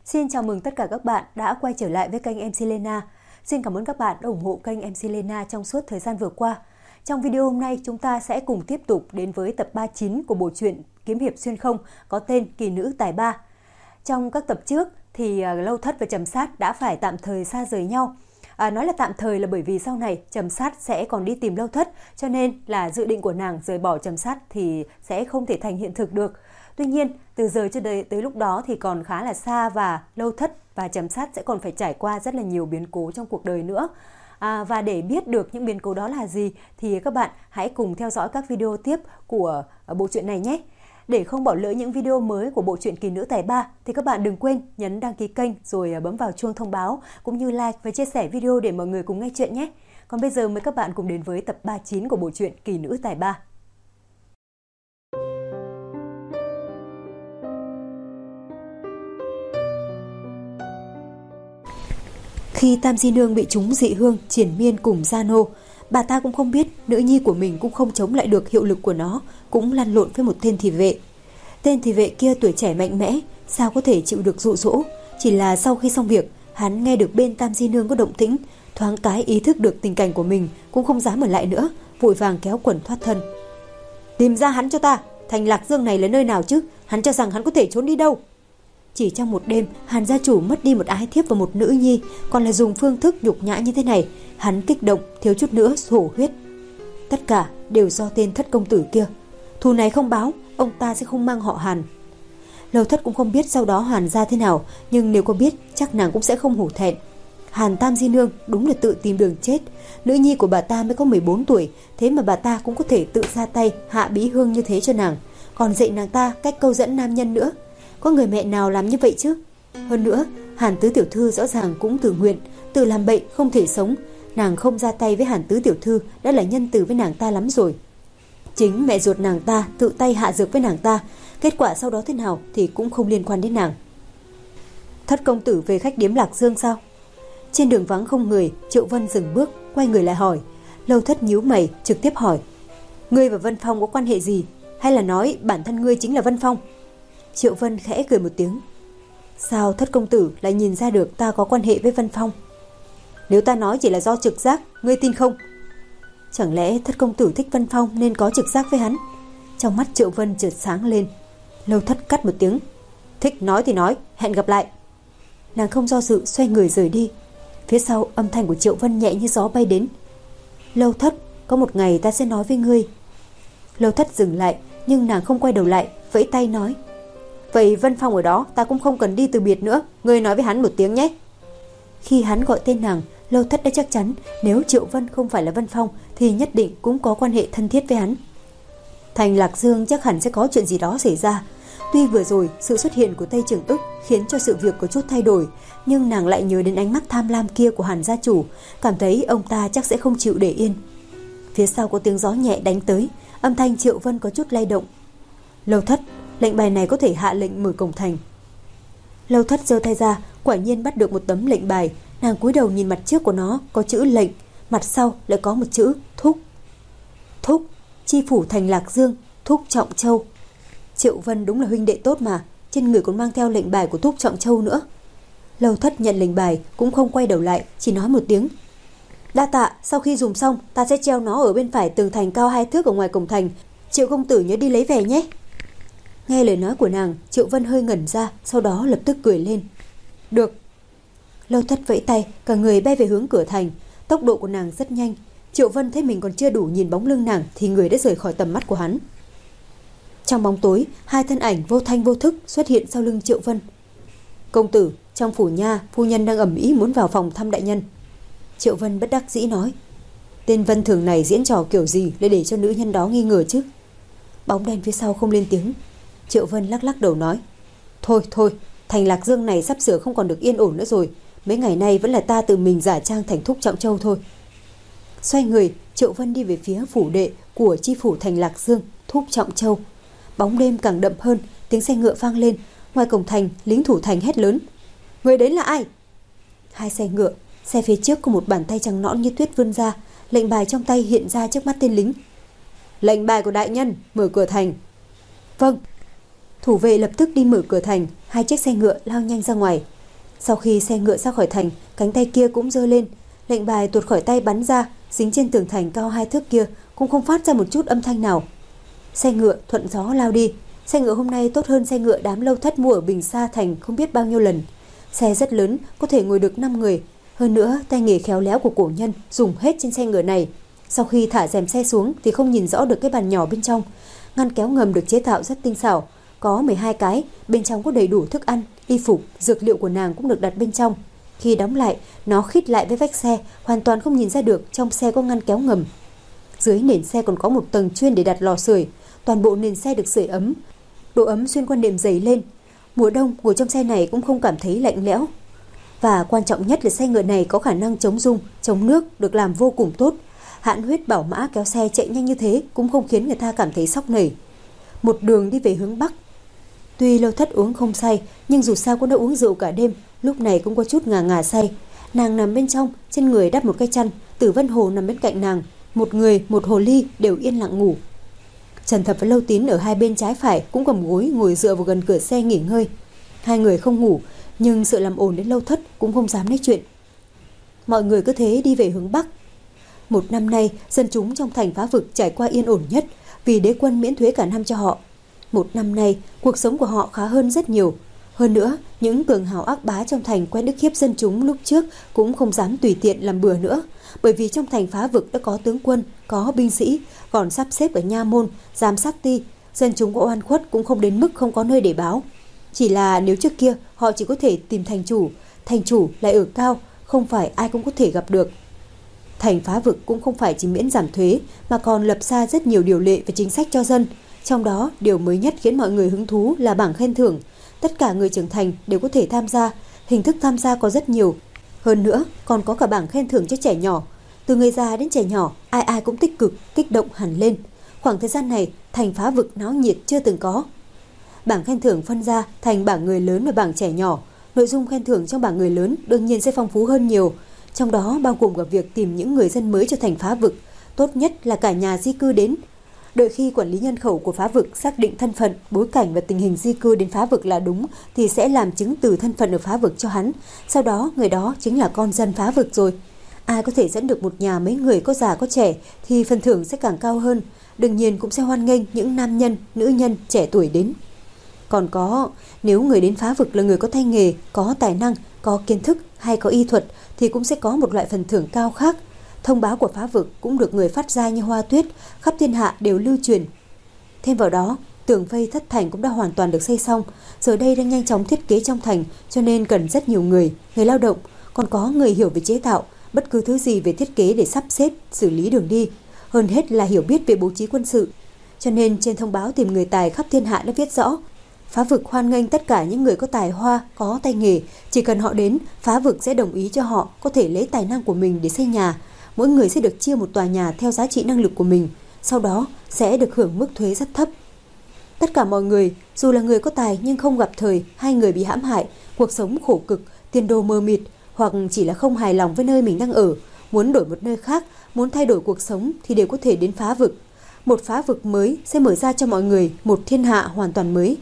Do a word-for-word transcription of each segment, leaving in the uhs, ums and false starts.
Xin chào mừng tất cả các bạn đã quay trở lại với kênh em xê Lena. Xin cảm ơn các bạn đã ủng hộ kênh em xê Lena trong suốt thời gian vừa qua. Trong video hôm nay, chúng ta sẽ cùng tiếp tục đến với tập ba mươi chín của bộ truyện Kiếm hiệp xuyên không có tên Kỳ nữ tài ba. Trong các tập trước thì Lâu Thất và Trầm Sát đã phải tạm thời xa rời nhau. À, nói là tạm thời là bởi vì sau này Trầm Sát sẽ còn đi tìm Lâu Thất, cho nên là dự định của nàng rời bỏ Trầm Sát thì sẽ không thể thành hiện thực được. Tuy nhiên, từ giờ cho tới, tới lúc đó thì còn khá là xa và Lâu Thất và Trầm Sát sẽ còn phải trải qua rất là nhiều biến cố trong cuộc đời nữa. À, và để biết được những biến cố đó là gì thì các bạn hãy cùng theo dõi các video tiếp của bộ truyện này nhé. Để không bỏ lỡ những video mới của bộ truyện Kỳ nữ tài ba thì các bạn đừng quên nhấn đăng ký kênh rồi bấm vào chuông thông báo cũng như like và chia sẻ video để mọi người cùng nghe chuyện nhé. Còn bây giờ mời các bạn cùng đến với tập ba mươi chín của bộ truyện Kỳ nữ tài ba. Khi Tam Di Nương bị trúng dị hương triền miên cùng Gia Nô, bà ta cũng không biết nữ nhi của mình cũng không chống lại được hiệu lực của nó, cũng lăn lộn với một tên thị vệ. Tên thị vệ kia tuổi trẻ mạnh mẽ, sao có thể chịu được dụ dỗ. Chỉ là sau khi xong việc, hắn nghe được bên Tam Di Nương có động tĩnh, thoáng cái ý thức được tình cảnh của mình, cũng không dám ở lại nữa, vội vàng kéo quần thoát thân. Tìm ra hắn cho ta, thành Lạc Dương này là nơi nào chứ? Hắn cho rằng hắn có thể trốn đi đâu? Chỉ trong một đêm, Hàn gia chủ mất đi một ái thiếp và một nữ nhi, còn là dùng phương thức nhục nhã như thế này, hắn kích động, thiếu chút nữa sổ huyết. Tất cả đều do tên Thất công tử kia. Thù này không báo, ông ta sẽ không mang họ Hàn. Lâu Thất cũng không biết sau đó Hàn gia thế nào, nhưng nếu có biết, chắc nàng cũng sẽ không hổ thẹn. Hàn Tam Di Nương đúng là tự tìm đường chết. Nữ nhi của bà ta mới có mười bốn tuổi, thế mà bà ta cũng có thể tự ra tay hạ bí hương như thế cho nàng, còn dạy nàng ta cách câu dẫn nam nhân nữa. Có người mẹ nào làm như vậy chứ? Hơn nữa, Hàn tứ tiểu thư rõ ràng cũng tự nguyện, tự làm bậy không thể sống. Nàng không ra tay với Hàn tứ tiểu thư đã là nhân từ với nàng ta lắm rồi. Chính mẹ ruột nàng ta tự tay hạ dược với nàng ta, kết quả sau đó thế nào thì cũng không liên quan đến nàng. Thất công tử về khách điếm Lạc Dương sao? Trên đường vắng không người, Triệu Vân dừng bước, quay người lại hỏi. Lâu Thất nhíu mày, trực tiếp hỏi: Ngươi và Vân Phong có quan hệ gì? Hay là nói bản thân ngươi chính là Vân Phong? Triệu Vân khẽ cười một tiếng. Sao Thất công tử lại nhìn ra được ta có quan hệ với Vân Phong? Nếu ta nói chỉ là do trực giác, ngươi tin không? Chẳng lẽ Thất công tử thích Vân Phong nên có trực giác với hắn? Trong mắt Triệu Vân chợt sáng lên. Lâu Thất cắt một tiếng. Thích nói thì nói, hẹn gặp lại. Nàng không do dự xoay người rời đi. Phía sau âm thanh của Triệu Vân nhẹ như gió bay đến. Lâu Thất, có một ngày ta sẽ nói với ngươi. Lâu Thất dừng lại, nhưng nàng không quay đầu lại, vẫy tay nói: Vậy Vân Phong ở đó, ta cũng không cần đi từ biệt nữa, ngươi nói với hắn một tiếng nhé. Khi hắn gọi tên nàng, Lâu Thất đã chắc chắn nếu Triệu Vân không phải là Vân Phong thì nhất định cũng có quan hệ thân thiết với hắn. Thành Lạc Dương chắc hẳn sẽ có chuyện gì đó xảy ra. Tuy vừa rồi sự xuất hiện của Tây Trường Ức khiến cho sự việc có chút thay đổi, nhưng nàng lại nhớ đến ánh mắt tham lam kia của Hàn gia chủ, cảm thấy ông ta chắc sẽ không chịu để yên. Phía sau có tiếng gió nhẹ đánh tới, âm thanh Triệu Vân có chút lay động. Lâu Thất, lệnh bài này có thể hạ lệnh mở cổng thành. Lâu Thất giơ tay ra, quả nhiên bắt được một tấm lệnh bài. Nàng cúi đầu nhìn mặt trước của nó có chữ lệnh, mặt sau lại có một chữ thúc. Thúc, chi phủ thành Lạc Dương, Thúc Trọng Châu. Triệu Vân đúng là huynh đệ tốt mà, trên người còn mang theo lệnh bài của Thúc Trọng Châu nữa. Lâu Thất nhận lệnh bài cũng không quay đầu lại, chỉ nói một tiếng: Đa tạ, sau khi dùng xong ta sẽ treo nó ở bên phải tường thành cao hai thước ở ngoài cổng thành. Triệu công tử nhớ đi lấy về nhé. Nghe lời nói của nàng, Triệu Vân hơi ngẩn ra, sau đó lập tức cười lên. Được. Lâu Thất vẫy tay, cả người bay về hướng cửa thành. Tốc độ của nàng rất nhanh. Triệu Vân thấy mình còn chưa đủ nhìn bóng lưng nàng thì người đã rời khỏi tầm mắt của hắn. Trong bóng tối, hai thân ảnh vô thanh vô thức xuất hiện sau lưng Triệu Vân. Công tử, trong phủ nha, phu nhân đang ầm ĩ muốn vào phòng thăm đại nhân. Triệu Vân bất đắc dĩ nói. Tên Vân Thường này diễn trò kiểu gì để để cho nữ nhân đó nghi ngờ chứ? Bóng đen phía sau không lên tiếng. Triệu Vân lắc lắc đầu nói: Thôi thôi, thành Lạc Dương này sắp sửa không còn được yên ổn nữa rồi. Mấy ngày nay vẫn là ta tự mình giả trang thành Thúc Trọng Châu thôi. Xoay người, Triệu Vân đi về phía phủ đệ của chi phủ thành Lạc Dương, Thúc Trọng Châu. Bóng đêm càng đậm hơn, tiếng xe ngựa vang lên. Ngoài cổng thành, lính thủ thành hét lớn: Người đến là ai? Hai xe ngựa, xe phía trước có một bàn tay trắng nõn như tuyết vươn ra, lệnh bài trong tay hiện ra trước mắt tên lính. Lệnh bài của đại nhân, mở cửa thành. Vâng. Thủ vệ lập tức đi mở cửa thành, hai chiếc xe ngựa lao nhanh ra ngoài. Sau khi xe ngựa ra khỏi thành, cánh tay kia cũng giơ lên, lệnh bài tuột khỏi tay bắn ra, dính trên tường thành cao hai thước kia cũng không phát ra một chút âm thanh nào. Xe ngựa thuận gió lao đi. Xe ngựa hôm nay tốt hơn xe ngựa đám Lâu Thất mua ở Bình Sa thành không biết bao nhiêu lần. Xe rất lớn, có thể ngồi được năm người. Hơn nữa, tay nghề khéo léo của cổ nhân dùng hết trên xe ngựa này. Sau khi thả rèm xe xuống thì không nhìn rõ được cái bàn nhỏ bên trong. Ngăn kéo ngầm được chế tạo rất tinh xảo, có mười hai cái, bên trong có đầy đủ thức ăn, y phục, dược liệu của nàng cũng được đặt bên trong. Khi đóng lại, nó khít lại với vách xe, hoàn toàn không nhìn ra được trong xe có ngăn kéo ngầm. Dưới nền xe còn có một tầng chuyên để đặt lò sưởi, toàn bộ nền xe được sưởi ấm, độ ấm xuyên qua nệm dày lên. Mùa đông ngồi trong xe này cũng không cảm thấy lạnh lẽo. Và quan trọng nhất là xe ngựa này có khả năng chống rung, chống nước, được làm vô cùng tốt. Hãn huyết bảo mã kéo xe chạy nhanh như thế cũng không khiến người ta cảm thấy sốc nảy. Một đường đi về hướng Bắc. Tuy Lâu Thất uống không say, nhưng dù sao cũng đã uống rượu cả đêm, lúc này cũng có chút ngà ngà say. Nàng nằm bên trong, trên người đắp một cái chăn, Tử Vân Hồ nằm bên cạnh nàng, một người một hồ ly đều yên lặng ngủ. Trần Thập và Lâu Tín ở hai bên trái phải cũng cầm gối ngồi dựa vào gần cửa xe nghỉ ngơi. Hai người không ngủ, nhưng sợ làm ồn đến Lâu Thất cũng không dám nói chuyện. Mọi người cứ thế đi về hướng Bắc. Một năm nay, dân chúng trong thành Phá Vực trải qua yên ổn nhất vì đế quân miễn thuế cả năm cho họ. Một năm nay, cuộc sống của họ khá hơn rất nhiều. Hơn nữa, những cường hào ác bá trong thành quen ức hiếp dân chúng lúc trước cũng không dám tùy tiện làm bừa nữa, bởi vì trong thành Phá Vực đã có tướng quân, có binh sĩ, còn sắp xếp ở nha môn, giám sát ti, dân chúng có oan khuất cũng không đến mức không có nơi để báo. Chỉ là nếu trước kia họ chỉ có thể tìm thành chủ, thành chủ lại ở cao, không phải ai cũng có thể gặp được. Thành Phá Vực cũng không phải chỉ miễn giảm thuế mà còn lập ra rất nhiều điều lệ và chính sách cho dân. Trong đó, điều mới nhất khiến mọi người hứng thú là bảng khen thưởng. Tất cả người trưởng thành đều có thể tham gia, hình thức tham gia có rất nhiều. Hơn nữa, còn có cả bảng khen thưởng cho trẻ nhỏ. Từ người già đến trẻ nhỏ, ai ai cũng tích cực, kích động hẳn lên. Khoảng thời gian này, thành Phá Vực náo nhiệt chưa từng có. Bảng khen thưởng phân ra thành bảng người lớn và bảng trẻ nhỏ. Nội dung khen thưởng trong bảng người lớn đương nhiên sẽ phong phú hơn nhiều. Trong đó bao gồm cả việc tìm những người dân mới cho thành Phá Vực, tốt nhất là cả nhà di cư đến. Đợi khi quản lý nhân khẩu của Phá Vực xác định thân phận, bối cảnh và tình hình di cư đến Phá Vực là đúng thì sẽ làm chứng từ thân phận ở Phá Vực cho hắn. Sau đó người đó chính là con dân Phá Vực rồi. Ai có thể dẫn được một nhà mấy người có già có trẻ thì phần thưởng sẽ càng cao hơn. Đương nhiên cũng sẽ hoan nghênh những nam nhân, nữ nhân trẻ tuổi đến. Còn có, nếu người đến Phá Vực là người có tay nghề, có tài năng, có kiến thức hay có y thuật thì cũng sẽ có một loại phần thưởng cao khác. Thông báo của Phá Vực cũng được người phát ra như hoa tuyết, khắp thiên hạ đều lưu truyền. Thêm vào đó, tường vây thất thành cũng đã hoàn toàn được xây xong, giờ đây đang nhanh chóng thiết kế trong thành, cho nên cần rất nhiều người, người lao động, còn có người hiểu về chế tạo, bất cứ thứ gì về thiết kế để sắp xếp, xử lý đường đi. Hơn hết là hiểu biết về bố trí quân sự. Cho nên trên thông báo tìm người tài khắp thiên hạ đã viết rõ, Phá Vực hoan nghênh tất cả những người có tài hoa, có tay nghề, chỉ cần họ đến, Phá Vực sẽ đồng ý cho họ có thể lấy tài năng của mình để xây nhà. Mỗi người sẽ được chia một tòa nhà theo giá trị năng lực của mình, sau đó sẽ được hưởng mức thuế rất thấp. Tất cả mọi người, dù là người có tài nhưng không gặp thời, hai người bị hãm hại, cuộc sống khổ cực, tiền đồ mờ mịt, hoặc chỉ là không hài lòng với nơi mình đang ở, muốn đổi một nơi khác, muốn thay đổi cuộc sống thì đều có thể đến Phá Vực. Một Phá Vực mới sẽ mở ra cho mọi người một thiên hạ hoàn toàn mới.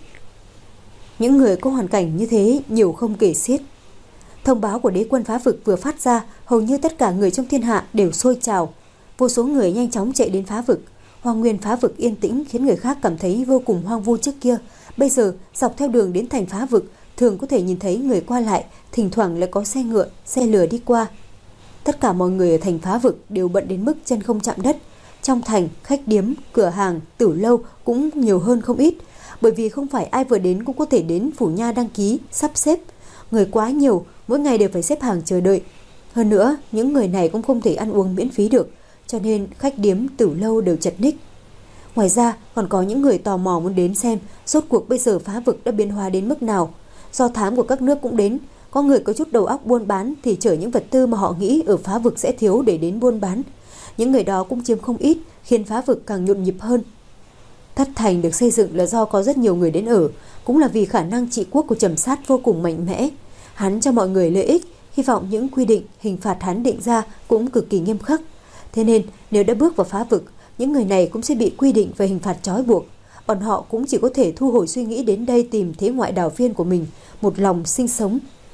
Những người có hoàn cảnh như thế nhiều không kể xiết. Thông báo của đế quân Phá Vực vừa phát ra, hầu như tất cả người trong thiên hạ đều sôi trào. Vô số người nhanh chóng chạy đến Phá Vực. Hoang nguyên Phá Vực yên tĩnh khiến người khác cảm thấy vô cùng hoang vu trước kia. Bây giờ, dọc theo đường đến thành Phá Vực, thường có thể nhìn thấy người qua lại, thỉnh thoảng lại có xe ngựa, xe lửa đi qua. Tất cả mọi người ở thành Phá Vực đều bận đến mức chân không chạm đất. Trong thành, khách điếm, cửa hàng, tử lâu cũng nhiều hơn không ít, bởi vì không phải ai vừa đến cũng có thể đến phủ nha đăng ký, sắp xếp. Người quá nhiều, mỗi ngày đều phải xếp hàng chờ đợi. Hơn nữa, những người này cũng không thể ăn uống miễn phí được, cho nên khách điếm, tử lâu đều chật ních. Ngoài ra, còn có những người tò mò muốn đến xem rốt cuộc bây giờ Phá Vực đã biến hóa đến mức nào. Do thám của các nước cũng đến, có người có chút đầu óc buôn bán thì chở những vật tư mà họ nghĩ ở Phá Vực sẽ thiếu để đến buôn bán. Những người đó cũng chiếm không ít, khiến Phá Vực càng nhộn nhịp hơn. Thất thành được xây dựng là do có rất nhiều người đến ở, cũng là vì khả năng trị quốc của Trầm Sát vô cùng mạnh mẽ. Hắn cho mọi người lợi ích, hy vọng những quy định, hình phạt hắn định ra cũng cực kỳ nghiêm khắc. Thế nên, nếu đã bước vào Phá Vực, những người này cũng sẽ bị quy định về hình phạt trói buộc. Bọn họ cũng chỉ có thể thu hồi suy nghĩ đến đây tìm thế ngoại đảo viên của mình, một lòng sinh sống.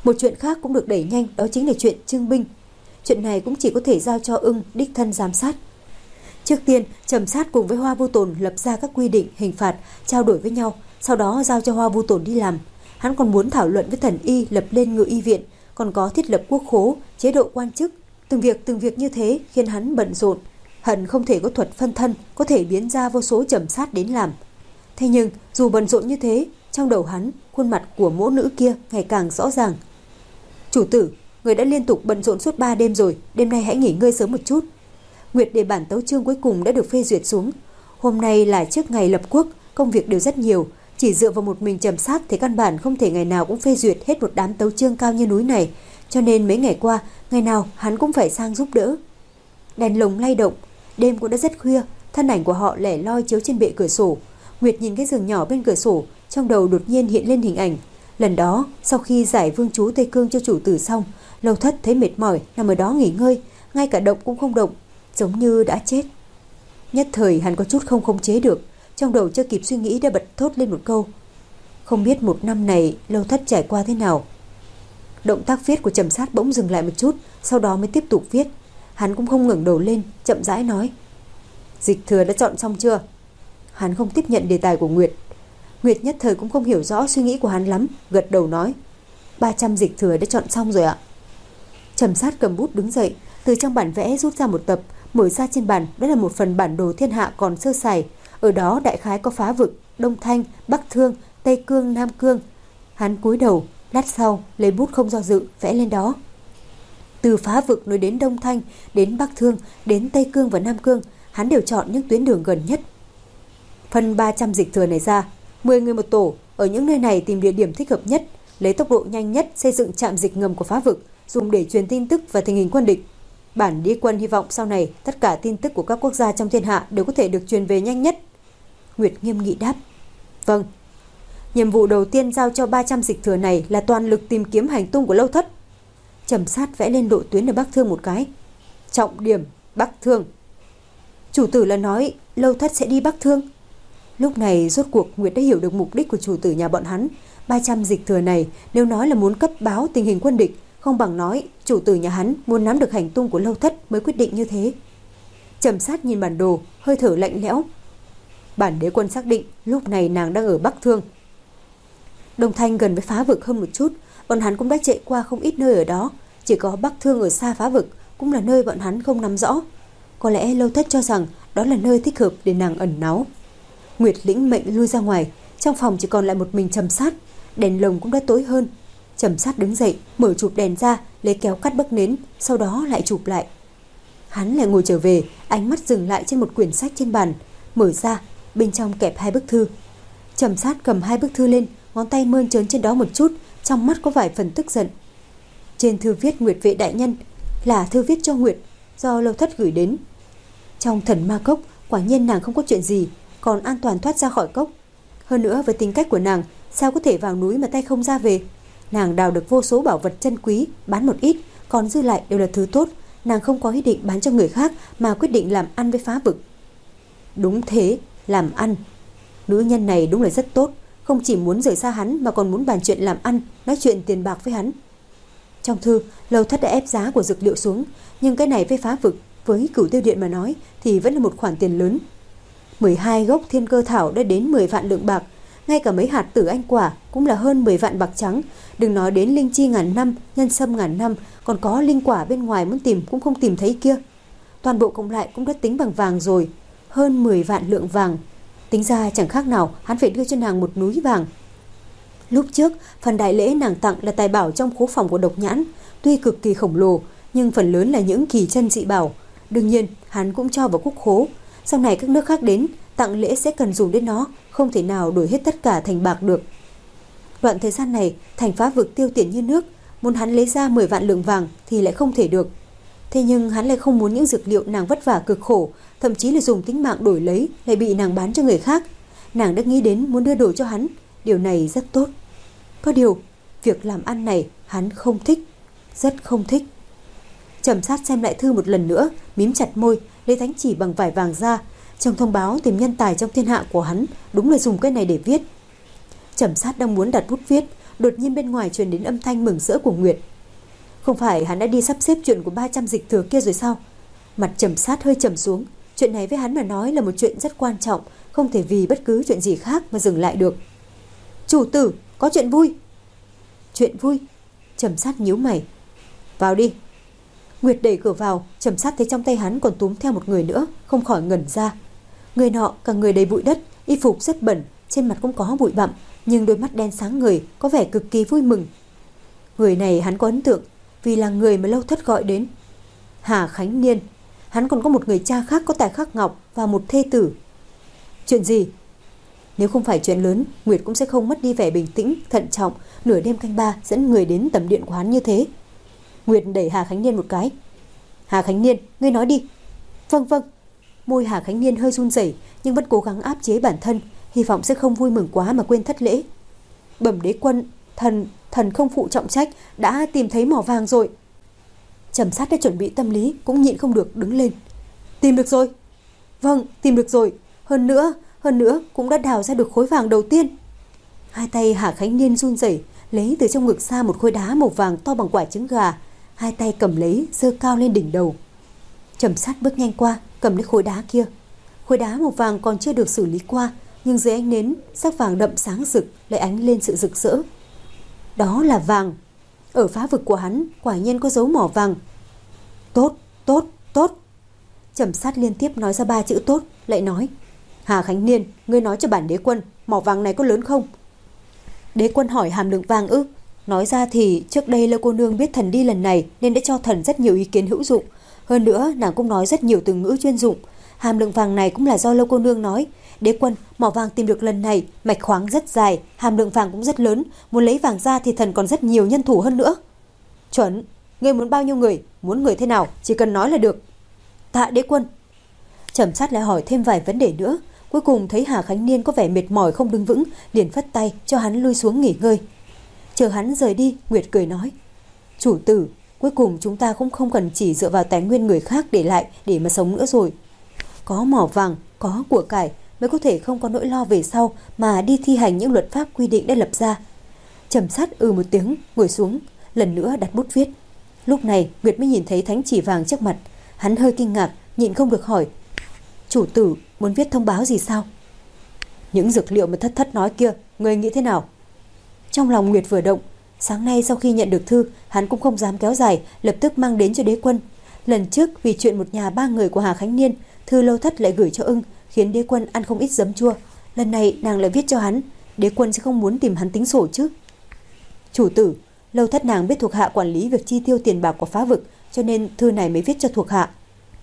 Một chuyện khác cũng được đẩy nhanh, đó chính là chuyện trưng binh. Chuyện này cũng chỉ có thể giao cho Ưng đích thân giám sát. Trước tiên, Trầm Sát cùng với Hoa Vu Tồn lập ra các quy định hình phạt, trao đổi với nhau, sau đó giao cho Hoa Vu Tồn đi làm. Hắn còn muốn thảo luận với Thần Y lập lên Ngự Y viện, còn có thiết lập quốc khố, chế độ quan chức. Từng việc từng việc như thế khiến hắn bận rộn, hận không thể có thuật phân thân có thể biến ra vô số Trầm Sát đến làm. Thế nhưng dù bận rộn như thế, trong đầu hắn, khuôn mặt của mỗ nữ kia ngày càng rõ ràng. Chủ tử, người đã liên tục bận rộn suốt ba đêm rồi, đêm nay hãy nghỉ ngơi sớm một chút. Nguyệt đề bản tấu chương cuối cùng đã được phê duyệt xuống. Hôm nay là trước ngày lập quốc, công việc đều rất nhiều, chỉ dựa vào một mình Trầm Sát thì căn bản không thể ngày nào cũng phê duyệt hết một đám tấu chương cao như núi này, cho nên mấy ngày qua, ngày nào hắn cũng phải sang giúp đỡ. Đèn lồng lay động, đêm cũng đã rất khuya, thân ảnh của họ lẻ loi chiếu trên bệ cửa sổ. Nguyệt nhìn cái giường nhỏ bên cửa sổ, trong đầu đột nhiên hiện lên hình ảnh. Lần đó, sau khi giải vương chú Tây Cương cho chủ tử xong, Lâu Thất thấy mệt mỏi nằm ở đó nghỉ ngơi, ngay cả động cũng không động, giống như đã chết. Nhất thời hắn có chút không khống chế được, trong đầu chưa kịp suy nghĩ đã bật thốt lên một câu: không biết một năm này Lâu Thất trải qua thế nào. Động tác viết của Trầm Sát bỗng dừng lại một chút, sau đó mới tiếp tục viết. Hắn cũng không ngẩng đầu lên, chậm rãi nói: Dịch thừa đã chọn xong chưa? Hắn không tiếp nhận đề tài của Nguyệt. Nguyệt nhất thời cũng không hiểu rõ suy nghĩ của hắn lắm, gật đầu nói: ba trăm dịch thừa đã chọn xong rồi ạ. Trầm Sát cầm bút đứng dậy, từ trong bản vẽ rút ra một tập, mở ra trên bàn, đó là một phần bản đồ thiên hạ còn sơ sài. Ở đó đại khái có Phá Vực, Đông Thanh, Bắc Thương, Tây Cương, Nam Cương. Hắn cúi đầu, lát sau lấy bút không do dự vẽ lên đó. Từ Phá Vực nối đến Đông Thanh, đến Bắc Thương, đến Tây Cương và Nam Cương, hắn đều chọn những tuyến đường gần nhất. Phân ba trăm dịch thừa này ra, mười người một tổ, ở những nơi này tìm địa điểm thích hợp nhất, lấy tốc độ nhanh nhất xây dựng trạm dịch ngầm của Phá Vực, dùng để truyền tin tức và tình hình quân địch. Bản đế quân hy vọng sau này tất cả tin tức của các quốc gia trong thiên hạ đều có thể được truyền về nhanh nhất. Nguyệt nghiêm nghị đáp: Vâng. Nhiệm vụ đầu tiên giao cho ba trăm dịch thừa này là toàn lực tìm kiếm hành tung của Lâu Thất. Trầm Sát vẽ lên độ tuyến ở Bắc Thương một cái. Trọng điểm Bắc Thương. Chủ tử là nói Lâu Thất sẽ đi Bắc Thương. Lúc này rốt cuộc Nguyệt đã hiểu được mục đích của chủ tử nhà bọn hắn. ba trăm dịch thừa này nếu nói là muốn cấp báo tình hình quân địch, không bằng nói chủ tử nhà hắn muốn nắm được hành tung của Lâu Thất mới quyết định như thế. Trầm Sát nhìn bản đồ, hơi thở lạnh lẽo. Bản đế quân xác định lúc này nàng đang ở Bắc Thương. Đông Thanh gần với Phá Vực hơn một chút, bọn hắn cũng đã chạy qua không ít nơi ở đó, chỉ có Bắc Thương ở xa Phá Vực cũng là nơi bọn hắn không nắm rõ. Có lẽ Lâu Thất cho rằng đó là nơi thích hợp để nàng ẩn náu. Nguyệt lĩnh mệnh lui ra ngoài, trong phòng chỉ còn lại một mình Trầm Sát, đèn lồng cũng đã tối hơn. Trầm Sát đứng dậy, mở chụp đèn ra, lấy kéo cắt bấc nến, sau đó lại chụp lại. Hắn lại ngồi trở về, ánh mắt dừng lại trên một quyển sách trên bàn, mở ra, bên trong kẹp hai bức thư. Trầm Sát cầm hai bức thư lên, ngón tay mơn trớn trên đó một chút, trong mắt có vài phần tức giận. Trên thư viết Nguyệt vệ đại nhân, là thư viết cho Nguyệt, do Lâu Thất gửi đến. Trong Thần Ma Cốc, quả nhiên nàng không có chuyện gì, còn an toàn thoát ra khỏi cốc. Hơn nữa với tính cách của nàng, sao có thể vào núi mà tay không ra về. Nàng đào được vô số bảo vật chân quý, bán một ít, còn dư lại đều là thứ tốt. Nàng không có ý định bán cho người khác mà quyết định làm ăn với Phá Vực. Đúng thế, làm ăn. Nữ nhân này đúng là rất tốt, không chỉ muốn rời xa hắn mà còn muốn bàn chuyện làm ăn, nói chuyện tiền bạc với hắn. Trong thư, Lâu Thất đã ép giá của dược liệu xuống, nhưng cái này với Phá Vực, với Cửu Tiêu Điện mà nói thì vẫn là một khoản tiền lớn. mười hai gốc thiên cơ thảo đã đến mười vạn lượng bạc, ngay cả mấy hạt tử anh quả cũng là hơn mười vạn bạc trắng, đừng nói đến linh chi ngàn năm, nhân sâm ngàn năm, còn có linh quả bên ngoài muốn tìm cũng không tìm thấy kia. Toàn bộ cộng lại cũng đã tính bằng vàng rồi, hơn mười vạn lượng vàng. Tính ra chẳng khác nào hắn phải đưa cho nàng một núi vàng. Lúc trước, phần đại lễ nàng tặng là tài bảo trong khố phòng của Độc Nhãn, tuy cực kỳ khổng lồ, nhưng phần lớn là những kỳ chân dị bảo. Đương nhiên, hắn cũng cho vào quốc khố. Sau này các nước khác đến, tặng lễ sẽ cần dùng đến nó, không thể nào đổi hết tất cả thành bạc được. Đoạn thời gian này, thành Phá Vực tiêu tiền như nước, muốn hắn lấy ra mười vạn lượng vàng thì lại không thể được. Thế nhưng hắn lại không muốn những dược liệu nàng vất vả cực khổ, thậm chí là dùng tính mạng đổi lấy, lại bị nàng bán cho người khác. Nàng đã nghĩ đến muốn đưa đồ cho hắn, điều này rất tốt. Có điều, việc làm ăn này hắn không thích, rất không thích. Trầm Sát xem lại thư một lần nữa, mím chặt môi, lấy thánh chỉ bằng vải vàng ra. Trong thông báo tìm nhân tài trong thiên hạ của hắn, đúng là dùng cái này để viết. Trầm Sát đang muốn đặt bút viết, Đột nhiên bên ngoài truyền đến âm thanh mừng rỡ của Nguyệt. Không phải hắn đã đi sắp xếp chuyện của ba trăm dịch thừa kia rồi sao? Mặt Trầm Sát hơi trầm xuống. Chuyện này với hắn mà nói là một chuyện rất quan trọng, không thể vì bất cứ chuyện gì khác mà dừng lại được. Chủ tử, có chuyện vui. Chuyện vui? Trầm Sát nhíu mày. Vào đi. Nguyệt đẩy cửa vào. Trầm Sát thấy trong tay hắn còn túm theo một người nữa, không khỏi ngẩn ra. Người nọ cả người đầy bụi đất, y phục rất bẩn, trên mặt cũng có bụi bặm, nhưng đôi mắt đen sáng ngời, có vẻ cực kỳ vui mừng. Người này hắn có ấn tượng, vì là người mà Lâu Thất gọi đến. Hà Khánh Niên. Hắn còn có một người cha khác có tài khắc ngọc và một thê tử. Chuyện gì? Nếu không phải chuyện lớn, Nguyệt cũng sẽ không mất đi vẻ bình tĩnh, thận trọng, nửa đêm canh ba dẫn người đến tầm điện của hắn như thế. Nguyệt đẩy Hà Khánh Niên một cái. Hà Khánh Niên, ngươi nói đi. Vâng vâng. Môi Hà Khánh Niên hơi run rẩy, nhưng vẫn cố gắng áp chế bản thân, hy vọng sẽ không vui mừng quá mà quên thất lễ. Bẩm đế quân, thần thần không phụ trọng trách, đã tìm thấy mỏ vàng rồi. Trầm Sát đã chuẩn bị tâm lý, cũng nhịn không được đứng lên. Tìm được rồi? Vâng, tìm được rồi. Hơn nữa, hơn nữa cũng đã đào ra được khối vàng đầu tiên. Hai tay Hà Khánh Niên run rẩy, lấy từ trong ngực ra một khối đá màu vàng to bằng quả trứng gà, hai tay cầm lấy, giơ cao lên đỉnh đầu. Trầm Sát bước nhanh qua, cầm lấy khối đá kia. Khối đá màu vàng còn chưa được xử lý qua, nhưng dưới ánh nến, sắc vàng đậm sáng rực lại ánh lên sự rực rỡ. Đó là vàng. Ở phá vực của hắn quả nhiên có dấu mỏ vàng. Tốt, tốt, tốt. Trầm Sát liên tiếp nói ra ba chữ tốt, lại nói: Hà Khánh Niên, ngươi nói cho bản đế quân, mỏ vàng này có lớn không? Đế quân hỏi hàm lượng vàng ư? Nói ra thì trước đây Lâu cô nương biết thần đi lần này nên đã cho thần rất nhiều ý kiến hữu dụng. Hơn nữa nàng cũng nói rất nhiều từ ngữ chuyên dụng. Hàm lượng vàng này cũng là do Lâu cô nương nói. Đế quân, mỏ vàng tìm được lần này mạch khoáng rất dài, hàm lượng vàng cũng rất lớn, muốn lấy vàng ra thì thần còn rất nhiều nhân thủ hơn nữa. Chuẩn. Ngươi muốn bao nhiêu người, muốn người thế nào, chỉ cần nói là được. Tạ đế quân. Trầm Sát lại hỏi thêm vài vấn đề nữa. Cuối cùng thấy Hà Khánh Niên có vẻ mệt mỏi không đứng vững, liền phất tay cho hắn lui xuống nghỉ ngơi. Chờ hắn rời đi, Nguyệt cười nói: Chủ tử, cuối cùng chúng ta cũng không cần chỉ dựa vào tài nguyên người khác để lại để mà sống nữa rồi. Có mỏ vàng, có của cải mới có thể không có nỗi lo về sau mà đi thi hành những luật pháp quy định đã lập ra. Trầm Sát ừ một tiếng, ngồi xuống, lần nữa đặt bút viết. Lúc này Nguyệt mới nhìn thấy thánh chỉ vàng trước mặt. Hắn hơi kinh ngạc, nhịn không được hỏi: Chủ tử muốn viết thông báo gì sao? Những dược liệu mà Thất Thất nói kia, người nghĩ thế nào? Trong lòng Nguyệt vừa động. Sáng nay sau khi nhận được thư, hắn cũng không dám kéo dài, lập tức mang đến cho đế quân. Lần trước vì chuyện một nhà ba người của Hà Khánh Niên, thư Lâu Thất lại gửi cho ưng, khiến đế quân ăn không ít giấm chua. Lần này nàng lại viết cho hắn, đế quân sẽ không muốn tìm hắn tính sổ chứ? Chủ tử, Lâu Thất nàng biết thuộc hạ quản lý việc chi tiêu tiền bạc của phá vực, cho nên thư này mới viết cho thuộc hạ.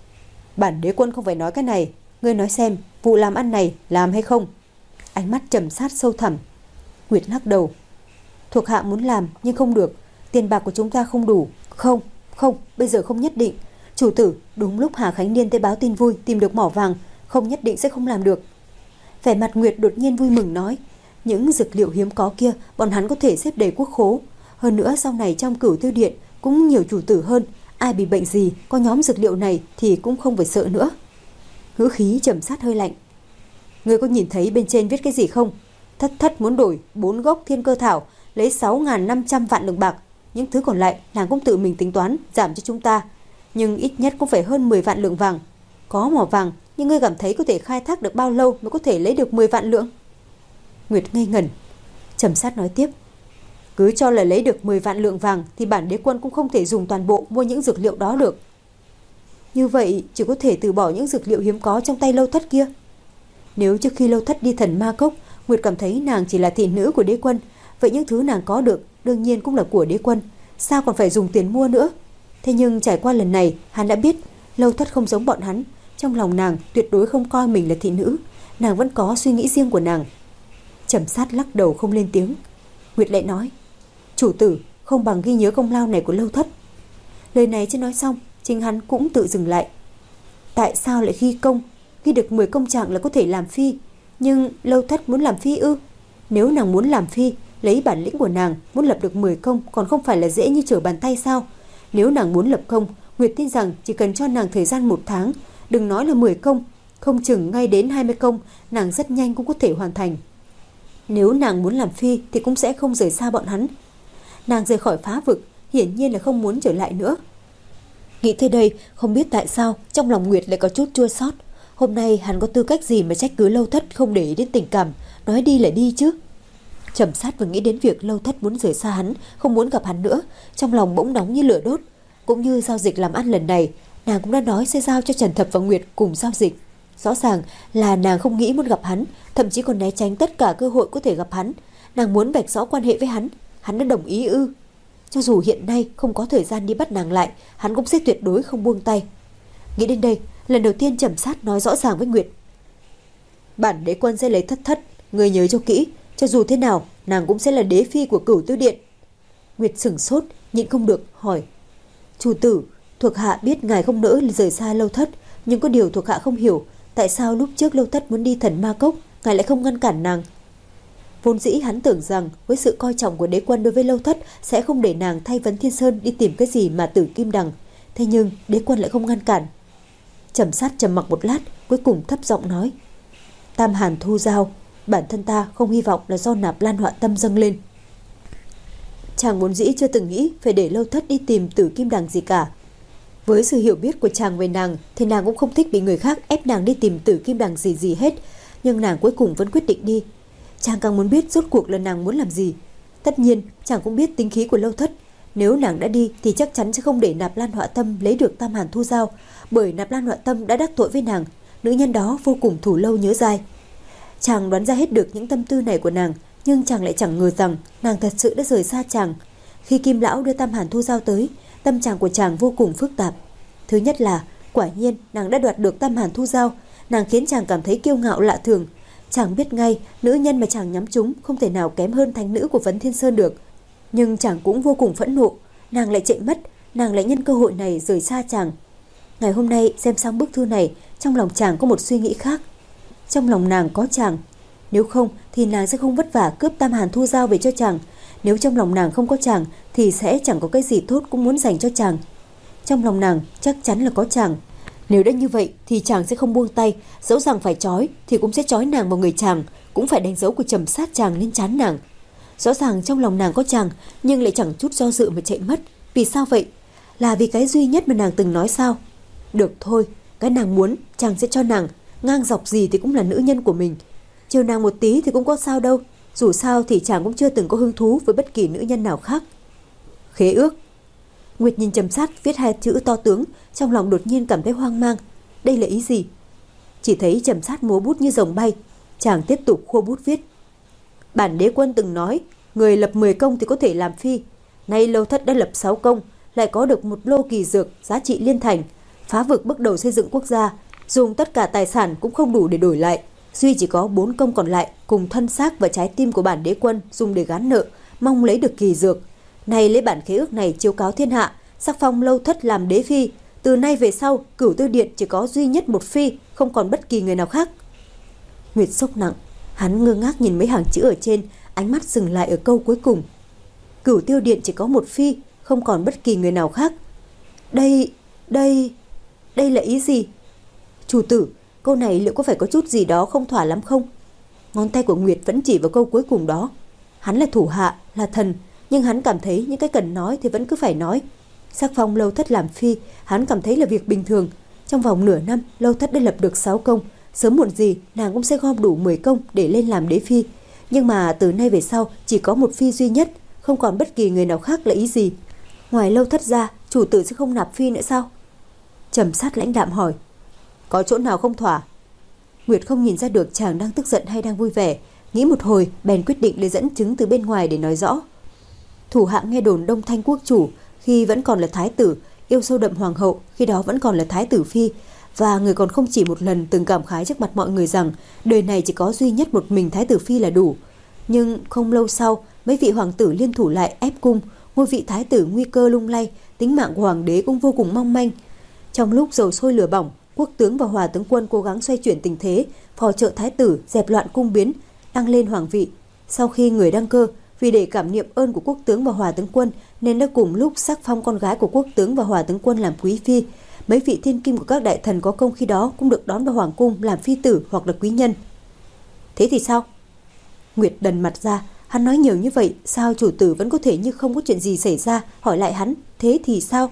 Bản đế quân không phải nói cái này, ngươi nói xem, vụ làm ăn này làm hay không? Ánh mắt Trầm Sát sâu thẳm. Nguyệt lắc đầu. Thuộc hạ muốn làm nhưng không được, tiền bạc của chúng ta không đủ. Không, không, bây giờ không nhất định. Chủ tử, đúng lúc Hà Khánh Niên tới báo tin vui tìm được mỏ vàng, không nhất định sẽ không làm được. Vẻ mặt Nguyệt đột nhiên vui mừng nói: những dược liệu hiếm có kia bọn hắn có thể xếp đầy quốc khố. Hơn nữa sau này trong Cửu Tiêu Điện cũng nhiều chủ tử hơn, ai bị bệnh gì có nhóm dược liệu này thì cũng không phải sợ nữa. Ngữ khí Trầm Sát hơi lạnh. Ngươi có nhìn thấy bên trên viết cái gì không? Thất Thất muốn đổi bốn gốc thiên cơ thảo, lấy sáu nghìn năm trăm vạn lượng bạc. Những thứ còn lại nàng cũng tự mình tính toán giảm cho chúng ta, nhưng ít nhất cũng phải hơn mười vạn lượng vàng. Có mỏ vàng, nhưng ngươi cảm thấy có thể khai thác được bao lâu mới có thể lấy được mười vạn lượng? Nguyệt ngây ngẩn. Trầm Sát nói tiếp: cứ cho là lấy được mười vạn lượng vàng thì bản đế quân cũng không thể dùng toàn bộ mua những dược liệu đó được. Như vậy chỉ có thể từ bỏ những dược liệu hiếm có trong tay Lâu Thất kia. Nếu trước khi Lâu Thất đi Thần Ma Cốc, Nguyệt cảm thấy nàng chỉ là thị nữ của đế quân, vậy những thứ nàng có được đương nhiên cũng là của đế quân, sao còn phải dùng tiền mua nữa? Thế nhưng trải qua lần này, hắn đã biết Lâu Thất không giống bọn hắn, trong lòng nàng tuyệt đối không coi mình là thị nữ, nàng vẫn có suy nghĩ riêng của nàng. Trầm Sát lắc đầu không lên tiếng. Nguyệt lại nói: chủ tử, không bằng ghi nhớ công lao này của Lâu Thất. Lời này chưa nói xong, chính hắn cũng tự dừng lại. Tại sao lại ghi công? Ghi được mười công trạng là có thể làm phi, nhưng Lâu Thất muốn làm phi ư? Nếu nàng muốn làm phi, lấy bản lĩnh của nàng, muốn lập được mười công còn không phải là dễ như trở bàn tay sao? Nếu nàng muốn lập công, Nguyệt tin rằng chỉ cần cho nàng thời gian một tháng, đừng nói là mười công, không chừng ngay đến hai mươi công, nàng rất nhanh cũng có thể hoàn thành. Nếu nàng muốn làm phi thì cũng sẽ không rời xa bọn hắn. Nàng rời khỏi phá vực hiển nhiên là không muốn trở lại nữa. Nghĩ tới đây, không biết tại sao trong lòng Nguyệt lại có chút chua xót. Hôm nay hắn có tư cách gì mà trách cứ Lâu Thất không để ý đến tình cảm, nói đi là đi chứ. Trầm Sát vừa nghĩ đến việc Lâu Thất muốn rời xa hắn, không muốn gặp hắn nữa, trong lòng bỗng nóng như lửa đốt. Cũng như giao dịch làm ăn lần này, nàng cũng đã nói sẽ giao cho Trần Thập và Nguyệt cùng giao dịch. Rõ ràng là nàng không nghĩ muốn gặp hắn, thậm chí còn né tránh tất cả cơ hội có thể gặp hắn. Nàng muốn vạch rõ quan hệ với hắn, hắn đã đồng ý ư? Cho dù hiện nay không có thời gian đi bắt nàng lại, hắn cũng sẽ tuyệt đối không buông tay. Nghĩ đến đây, lần đầu tiên Trầm Sát nói rõ ràng với Nguyệt: bản đế quân sẽ lấy Thất Thất, người nhớ cho kỹ, cho dù thế nào nàng cũng sẽ là đế phi của Cửu Tiêu Điện. Nguyệt sửng sốt, nhịn không được hỏi: chủ tử, thuộc hạ biết ngài không nỡ rời xa Lâu Thất, nhưng có điều thuộc hạ không hiểu, tại sao lúc trước Lâu Thất muốn đi Thần Ma Cốc, ngài lại không ngăn cản nàng? Vốn dĩ hắn tưởng rằng với sự coi trọng của đế quân đối với Lâu Thất sẽ không để nàng thay Vấn Thiên Sơn đi tìm cái gì mà Tử Kim Đằng, thế nhưng đế quân lại không ngăn cản. Trầm Sát trầm mặc một lát, cuối cùng thấp giọng nói: Tam Hàn thu giao, bản thân ta không hy vọng là do Nạp Lan họa tâm dâng lên. Chàng vốn dĩ chưa từng nghĩ phải để Lâu Thất đi tìm Tử Kim Đằng gì cả. Với sự hiểu biết của chàng về nàng thì nàng cũng không thích bị người khác ép nàng đi tìm Tử Kim Đằng gì gì hết, nhưng nàng cuối cùng vẫn quyết định đi. Chàng càng muốn biết rốt cuộc là nàng muốn làm gì. Tất nhiên chàng cũng biết tính khí của Lâu Thất, nếu nàng đã đi thì chắc chắn sẽ không để Nạp Lan họa tâm lấy được Tam Hàn thu giao, bởi Nạp Lan họa tâm đã đắc tội với nàng, nữ nhân đó vô cùng thủ lâu nhớ dai. Chàng đoán ra hết được những tâm tư này của nàng, nhưng chàng lại chẳng ngờ rằng nàng thật sự đã rời xa chàng. Khi Kim lão đưa Tam Hàn thu giao tới, tâm trạng của chàng vô cùng phức tạp. Thứ nhất là quả nhiên nàng đã đoạt được Tam Hàn thu giao, nàng khiến chàng cảm thấy kiêu ngạo lạ thường. Chàng biết ngay nữ nhân mà chàng nhắm trúng không thể nào kém hơn thánh nữ của Vấn Thiên Sơn được. Nhưng chàng cũng vô cùng phẫn nộ, nàng lại chạy mất, nàng lại nhân cơ hội này rời xa chàng. Ngày hôm nay xem xong bức thư này, trong lòng chàng có một suy nghĩ khác. Trong lòng nàng có chàng, nếu không thì nàng sẽ không vất vả cướp Tam Hàn thu giao về cho chàng. Nếu trong lòng nàng không có chàng thì sẽ chẳng có cái gì tốt cũng muốn dành cho chàng. Trong lòng nàng chắc chắn là có chàng. Nếu đã như vậy thì chàng sẽ không buông tay, dẫu rằng phải trói thì cũng sẽ trói nàng vào người chàng, cũng phải đánh dấu của Trầm Sát chàng lên trán nàng. Rõ ràng trong lòng nàng có chàng, nhưng lại chẳng chút do dự mà chạy mất. Vì sao vậy? Là vì cái duy nhất mà nàng từng nói sao? Được thôi, cái nàng muốn chàng sẽ cho nàng, ngang dọc gì thì cũng là nữ nhân của mình. Chiều nàng một tí thì cũng có sao đâu, dù sao thì chàng cũng chưa từng có hứng thú với bất kỳ nữ nhân nào khác. Khế ước. Nguyệt nhìn Trầm Sát viết hai chữ to tướng, trong lòng đột nhiên cảm thấy hoang mang. Đây là ý gì? Chỉ thấy Trầm Sát múa bút như rồng bay, chàng tiếp tục khua bút viết: bản đế quân từng nói, người lập mười công thì có thể làm phi. Nay Lâu Thất đã lập sáu công, lại có được một lô kỳ dược giá trị liên thành, phá vực bước đầu xây dựng quốc gia, dùng tất cả tài sản cũng không đủ để đổi lại. Duy chỉ có bốn công còn lại cùng thân xác và trái tim của bản đế quân dùng để gán nợ, mong lấy được kỳ dược. Nay lấy bản khế ước này chiếu cáo thiên hạ, sắc phong Lâu Thất làm đế phi. Từ nay về sau, Cửu Tiêu Điện chỉ có duy nhất một phi, không còn bất kỳ người nào khác. Nguyệt sốc nặng, hắn ngơ ngác nhìn mấy hàng chữ ở trên, ánh mắt dừng lại ở câu cuối cùng. Cửu Tiêu Điện chỉ có một phi, không còn bất kỳ người nào khác. Đây, đây, đây là ý gì? Chủ tử, câu này liệu có phải có chút gì đó không thỏa lắm không? Ngón tay của Nguyệt vẫn chỉ vào câu cuối cùng đó. Hắn là thủ hạ, là thần, nhưng hắn cảm thấy những cái cần nói thì vẫn cứ phải nói. Sắc phong Lâu Thất làm phi, hắn cảm thấy là việc bình thường. Trong vòng nửa năm, Lâu Thất đã lập được sáu công, sớm muộn gì nàng cũng sẽ gom đủ mười công để lên làm đế phi. Nhưng mà từ nay về sau chỉ có một phi duy nhất, không còn bất kỳ người nào khác là ý gì? Ngoài Lâu Thất ra, chủ tử sẽ không nạp phi nữa sao? Trầm Sát lãnh đạm hỏi. Có chỗ nào không thỏa? Nguyệt không nhìn ra được chàng đang tức giận hay đang vui vẻ, nghĩ một hồi bèn quyết định lấy dẫn chứng từ bên ngoài để nói rõ. Thủ hạ nghe đồn Đông Thanh quốc chủ khi vẫn còn là thái tử, yêu sâu đậm hoàng hậu khi đó vẫn còn là thái tử phi, và người còn không chỉ một lần từng cảm khái trước mặt mọi người rằng đời này chỉ có duy nhất một mình thái tử phi là đủ. Nhưng không lâu sau, mấy vị hoàng tử liên thủ lại ép cung, ngôi vị thái tử nguy cơ lung lay, tính mạng của hoàng đế cũng vô cùng mong manh. Trong lúc dầu sôi lửa bỏng, quốc tướng và hòa tướng quân cố gắng xoay chuyển tình thế, phò trợ thái tử dẹp loạn cung biến, đăng lên hoàng vị. Sau khi người đăng cơ, vì để cảm niệm ơn của quốc tướng và hòa tướng quân nên đã cùng lúc sắc phong con gái của quốc tướng và hòa tướng quân làm quý phi. Mấy vị thiên kim của các đại thần có công khi đó cũng được đón vào hoàng cung làm phi tử hoặc là quý nhân. Thế thì sao? Nguyệt đần mặt ra, hắn nói nhiều như vậy, sao chủ tử vẫn có thể như không có chuyện gì xảy ra, hỏi lại hắn, thế thì sao?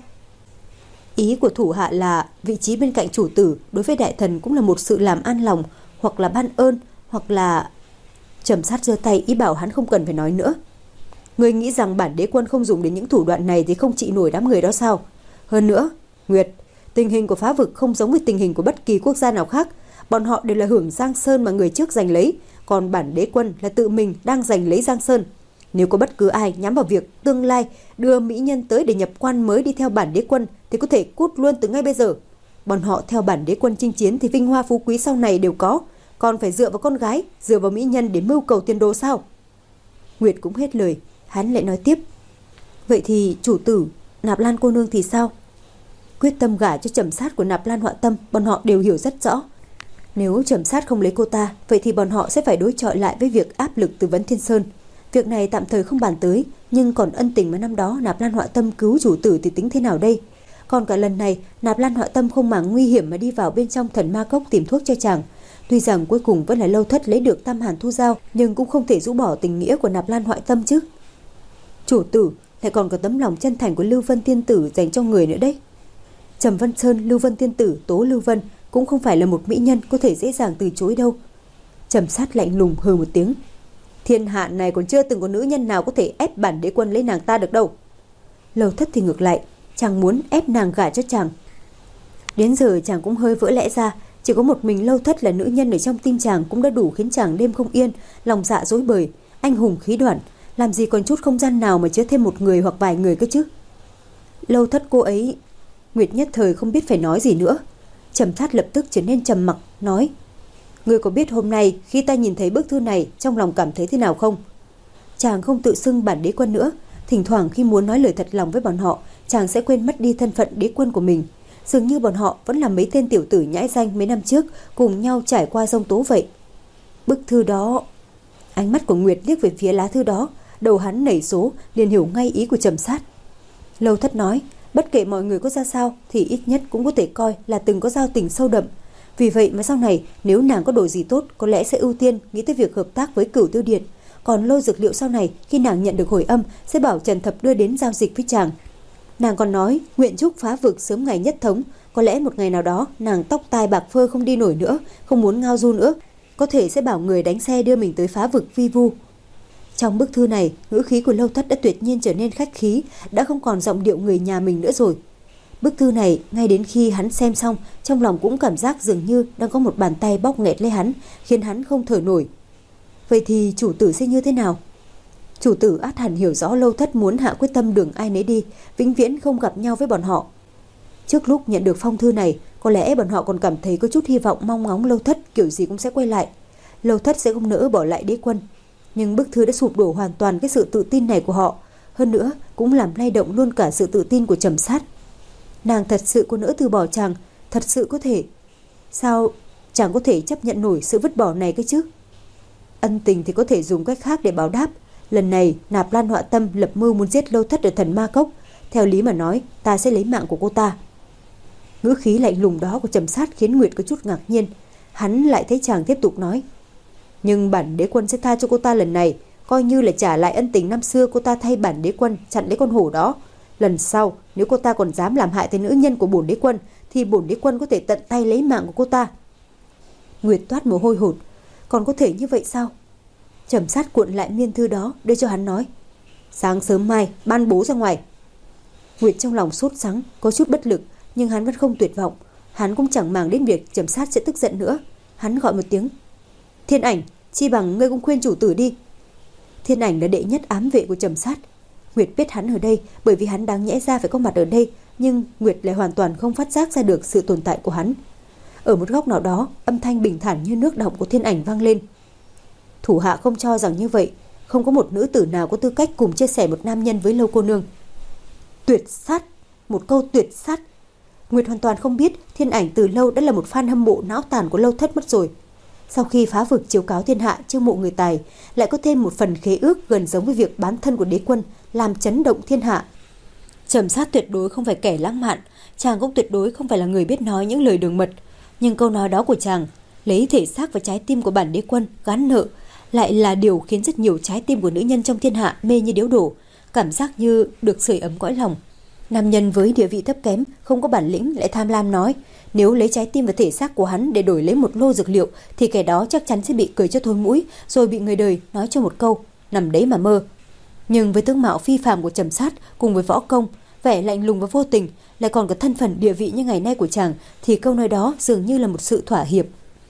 Ý của thủ hạ là vị trí bên cạnh chủ tử đối với đại thần cũng là một sự làm an lòng, hoặc là ban ơn, hoặc là... Trầm Sát giơ tay ý bảo hắn không cần phải nói nữa. Ngươi nghĩ rằng bản đế quân không dùng đến những thủ đoạn này thì không trị nổi đám người đó sao? Hơn nữa, Nguyệt, tình hình của Phá Vực không giống với tình hình của bất kỳ quốc gia nào khác. Bọn họ đều là hưởng Giang Sơn mà người trước giành lấy, còn bản đế quân là tự mình đang giành lấy Giang Sơn. Nếu có bất cứ ai nhắm vào việc tương lai đưa mỹ nhân tới để nhập quan mới đi theo bản đế quân thì có thể cút luôn từ ngay bây giờ. Bọn họ theo bản đế quân chinh chiến thì vinh hoa phú quý sau này đều có, còn phải dựa vào con gái, dựa vào mỹ nhân để mưu cầu tiền đồ sao? Nguyệt cũng hết lời, hắn lại nói tiếp. Vậy thì chủ tử, Nạp Lan cô nương thì sao? Quyết tâm gả cho Trầm Sát của Nạp Lan Họa Tâm, bọn họ đều hiểu rất rõ. Nếu Trầm Sát không lấy cô ta, vậy thì bọn họ sẽ phải đối chọi lại với việc áp lực từ Vấn Thiên Sơn. Việc này tạm thời không bàn tới, nhưng còn ân tình mà năm đó Nạp Lan Họa Tâm cứu chủ tử thì tính thế nào đây? Còn cả lần này, Nạp Lan Họa Tâm không màng nguy hiểm mà đi vào bên trong thần ma cốc tìm thuốc cho chàng. Tuy rằng cuối cùng vẫn là Lâu Thất lấy được Tam Hàn Thu Giao, nhưng cũng không thể rũ bỏ tình nghĩa của Nạp Lan Họa Tâm chứ. Chủ tử lại còn có tấm lòng chân thành của Lưu Vân Tiên Tử dành cho người nữa đấy. Trầm Vân Sơn, Lưu Vân Tiên Tử, Tố Lưu Vân cũng không phải là một mỹ nhân có thể dễ dàng từ chối đâu. Trầm Sát lạnh lùng hừ một tiếng. Thiên hạ này còn chưa từng có nữ nhân nào có thể ép bản đế quân lấy nàng ta được đâu. Lâu Thất thì ngược lại, chàng muốn ép nàng gả cho chàng. Đến giờ chàng cũng hơi vỡ lẽ ra, chỉ có một mình Lâu Thất là nữ nhân ở trong tim chàng cũng đã đủ khiến chàng đêm không yên, lòng dạ rối bời, anh hùng khí đoạn, làm gì còn chút không gian nào mà chứa thêm một người hoặc vài người cơ chứ. Lâu Thất cô ấy... Nguyệt nhất thời không biết phải nói gì nữa. Trầm Sát lập tức trở nên trầm mặc, nói: Ngươi có biết hôm nay khi ta nhìn thấy bức thư này trong lòng cảm thấy thế nào không? Chàng không tự xưng bản đế quân nữa, thỉnh thoảng khi muốn nói lời thật lòng với bọn họ, chàng sẽ quên mất đi thân phận đế quân của mình. Dường như bọn họ vẫn là mấy tên tiểu tử nhãi danh mấy năm trước cùng nhau trải qua giông tố vậy. Bức thư đó... Ánh mắt của Nguyệt liếc về phía lá thư đó, đầu hắn nảy số, liền hiểu ngay ý của Trầm Sát. Lâu Thất nói, bất kể mọi người có ra sao thì ít nhất cũng có thể coi là từng có giao tình sâu đậm. Vì vậy mà sau này nếu nàng có đồ gì tốt, có lẽ sẽ ưu tiên nghĩ tới việc hợp tác với Cửu Tiêu Điện. Còn lô dược liệu sau này khi nàng nhận được hồi âm sẽ bảo Trần Thập đưa đến giao dịch với chàng. Nàng còn nói nguyện chúc Phá Vực sớm ngày nhất thống. Có lẽ một ngày nào đó nàng tóc tai bạc phơ không đi nổi nữa, không muốn ngao du nữa, có thể sẽ bảo người đánh xe đưa mình tới Phá Vực vi vu. Trong bức thư này, ngữ khí của Lâu Thất đã tuyệt nhiên trở nên khách khí, đã không còn giọng điệu người nhà mình nữa rồi. Bức thư này, ngay đến khi hắn xem xong, trong lòng cũng cảm giác dường như đang có một bàn tay bóp nghẹt lấy hắn, khiến hắn không thở nổi. Vậy thì chủ tử sẽ như thế nào? Chủ tử át hẳn hiểu rõ Lâu Thất muốn hạ quyết tâm đường ai nấy đi, vĩnh viễn không gặp nhau với bọn họ. Trước lúc nhận được phong thư này, có lẽ bọn họ còn cảm thấy có chút hy vọng mong ngóng Lâu Thất kiểu gì cũng sẽ quay lại. Lâu Thất sẽ không nỡ bỏ lại đế quân. Nhưng bức thư đã sụp đổ hoàn toàn cái sự tự tin này của họ. Hơn nữa cũng làm lay động luôn cả sự tự tin của Trầm Sát. Nàng thật sự có nỡ từ bỏ chàng, thật sự có thể. Sao chàng có thể chấp nhận nổi sự vứt bỏ này cơ chứ? Ân tình thì có thể dùng cách khác để báo đáp. Lần này Nạp Lan Họa Tâm lập mưu muốn giết Lâu Thất ở thần ma cốc. Theo lý mà nói, ta sẽ lấy mạng của cô ta. Ngữ khí lạnh lùng đó của Trầm Sát khiến Nguyệt có chút ngạc nhiên. Hắn lại thấy chàng tiếp tục nói, nhưng bản đế quân sẽ tha cho cô ta lần này, coi như là trả lại ân tình năm xưa cô ta thay bản đế quân chặn lấy con hổ đó. Lần sau nếu cô ta còn dám làm hại tới nữ nhân của bổn đế quân thì bổn đế quân có thể tận tay lấy mạng của cô ta. Nguyệt toát mồ hôi hột. Còn có thể như vậy sao? Trầm Sát cuộn lại miên thư đó đưa cho hắn, nói, sáng sớm mai ban bố ra ngoài. Nguyệt trong lòng sốt sắng, có chút bất lực, nhưng hắn vẫn không tuyệt vọng. Hắn cũng chẳng màng đến việc Trầm Sát sẽ tức giận nữa. Hắn gọi một tiếng, Thiên Ảnh, chi bằng ngươi cũng khuyên chủ tử đi. Thiên Ảnh là đệ nhất ám vệ của Trầm Sát. Nguyệt biết hắn ở đây bởi vì hắn đáng nhẽ ra phải có mặt ở đây, nhưng Nguyệt lại hoàn toàn không phát giác ra được sự tồn tại của hắn. Ở một góc nào đó, âm thanh bình thản như nước động của Thiên Ảnh vang lên. Thủ hạ không cho rằng như vậy, không có một nữ tử nào có tư cách cùng chia sẻ một nam nhân với Lâu cô nương. Tuyệt sát, một câu tuyệt sát. Nguyệt hoàn toàn không biết Thiên Ảnh từ lâu đã là một fan hâm mộ não tàn của Lâu Thất mất rồi. Sau khi Phá Vực chiếu cáo thiên hạ chiêu mộ người tài, lại có thêm một phần khế ước gần giống với việc bán thân của đế quân, làm chấn động thiên hạ. Trầm Sát tuyệt đối không phải kẻ lãng mạn, chàng cũng tuyệt đối không phải là người biết nói những lời đường mật. Nhưng câu nói đó của chàng, lấy thể xác và trái tim của bản đế quân gán nợ, lại là điều khiến rất nhiều trái tim của nữ nhân trong thiên hạ mê như điếu đổ, cảm giác như được sưởi ấm cõi lòng. Nam nhân với địa vị thấp kém, không có bản lĩnh lại tham lam nói, nếu lấy trái tim và thể xác của hắn để đổi lấy một lô dược liệu thì kẻ đó chắc chắn sẽ bị cười cho thối mũi, rồi bị người đời nói cho một câu, nằm đấy mà mơ. Nhưng với tướng mạo phi phàm của Trầm Sát cùng với võ công, vẻ lạnh lùng và vô tình, lại còn có thân phận địa vị như ngày nay của chàng, thì câu nói đó dường như là một sự thỏa hiệp.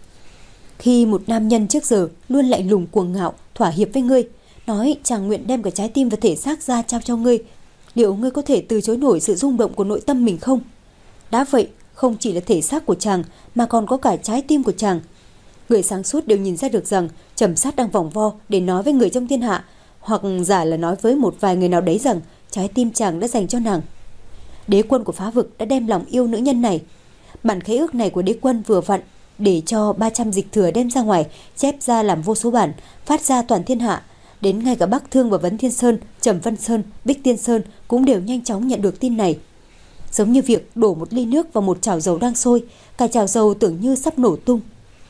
Khi một nam nhân trước giờ luôn lạnh lùng cuồng ngạo thỏa hiệp với ngươi, nói chàng nguyện đem cả trái tim và thể xác ra trao cho ngươi, liệu ngươi có thể từ chối nổi sự rung động của nội tâm mình không? Đã vậy, không chỉ là thể xác của chàng mà còn có cả trái tim của chàng. Người sáng suốt đều nhìn ra được rằng Trầm Sát đang vòng vo để nói với người trong thiên hạ, hoặc giả là nói với một vài người nào đấy rằng trái tim chàng đã dành cho nàng. Đế quân của Phá Vực đã đem lòng yêu nữ nhân này. Bản khế ước này của đế quân vừa vặn để cho ba trăm dịch thừa đem ra ngoài, chép ra làm vô số bản, phát ra toàn thiên hạ. Đến ngay cả Bắc Thương và Vấn Thiên Sơn, Trầm Vân Sơn, Bích Tiên Sơn cũng đều nhanh chóng nhận được tin này. Giống như việc đổ một ly nước vào một chảo dầu đang sôi, cả chảo dầu tưởng như sắp nổ tung.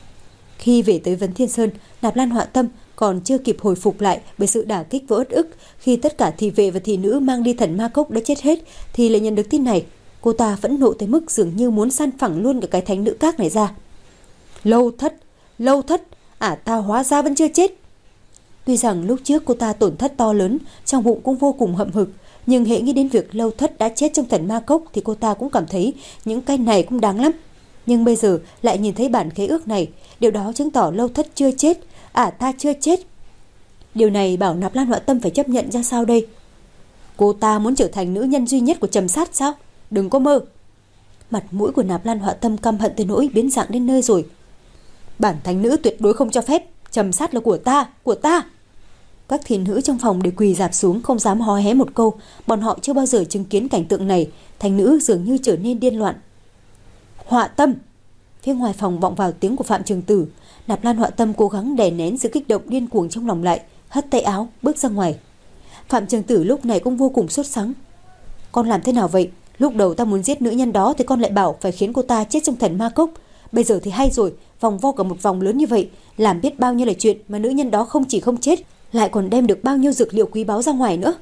Khi về tới Vấn Thiên Sơn, Nạp Lan Họa Tâm còn chưa kịp hồi phục lại bởi sự đả kích và uất ức khi tất cả thị vệ và thị nữ mang đi thần ma cốc đã chết hết, thì lại nhận được tin này. Cô ta phẫn nộ tới mức dường như muốn săn phẳng luôn cả cái thánh nữ các này ra. Lâu Thất, Lâu Thất, ả ta hóa ra vẫn chưa chết. Tuy rằng lúc trước cô ta tổn thất to lớn, trong bụng cũng vô cùng hậm hực, nhưng hễ nghĩ đến việc Lâu Thất đã chết trong thần ma cốc thì cô ta cũng cảm thấy những cái này cũng đáng lắm. Nhưng bây giờ lại nhìn thấy bản khế ước này, điều đó chứng tỏ Lâu Thất chưa chết, ả ta chưa chết. Điều này bảo Nạp Lan Họa Tâm phải chấp nhận ra sao đây? Cô ta muốn trở thành nữ nhân duy nhất của Trầm Sát sao? Đừng có mơ. Mặt mũi của Nạp Lan Họa Tâm căm hận tới nỗi biến dạng đến nơi rồi. Bản thánh nữ tuyệt đối không cho phép. Trầm Sát là của ta, của ta. Các thị nữ trong phòng đều quỳ rạp xuống, không dám hó hé một câu. Bọn họ chưa bao giờ chứng kiến cảnh tượng này. Thánh nữ dường như trở nên điên loạn. Họa Tâm. Phía ngoài phòng vọng vào tiếng của Phạm Trường Tử. Nạp Lan Họa Tâm cố gắng đè nén sự kích động điên cuồng trong lòng lại, hất tay áo bước ra ngoài. Phạm Trường Tử lúc này cũng vô cùng sốt sắng. Con làm thế nào vậy? Lúc đầu ta muốn giết nữ nhân đó thì con lại bảo phải khiến cô ta chết trong thần ma cốc. Bây giờ thì hay rồi, vòng vo cả một vòng lớn như vậy, làm biết bao nhiêu là chuyện mà nữ nhân đó không chỉ không chết, lại còn đem được bao nhiêu dược liệu quý báu ra ngoài nữa.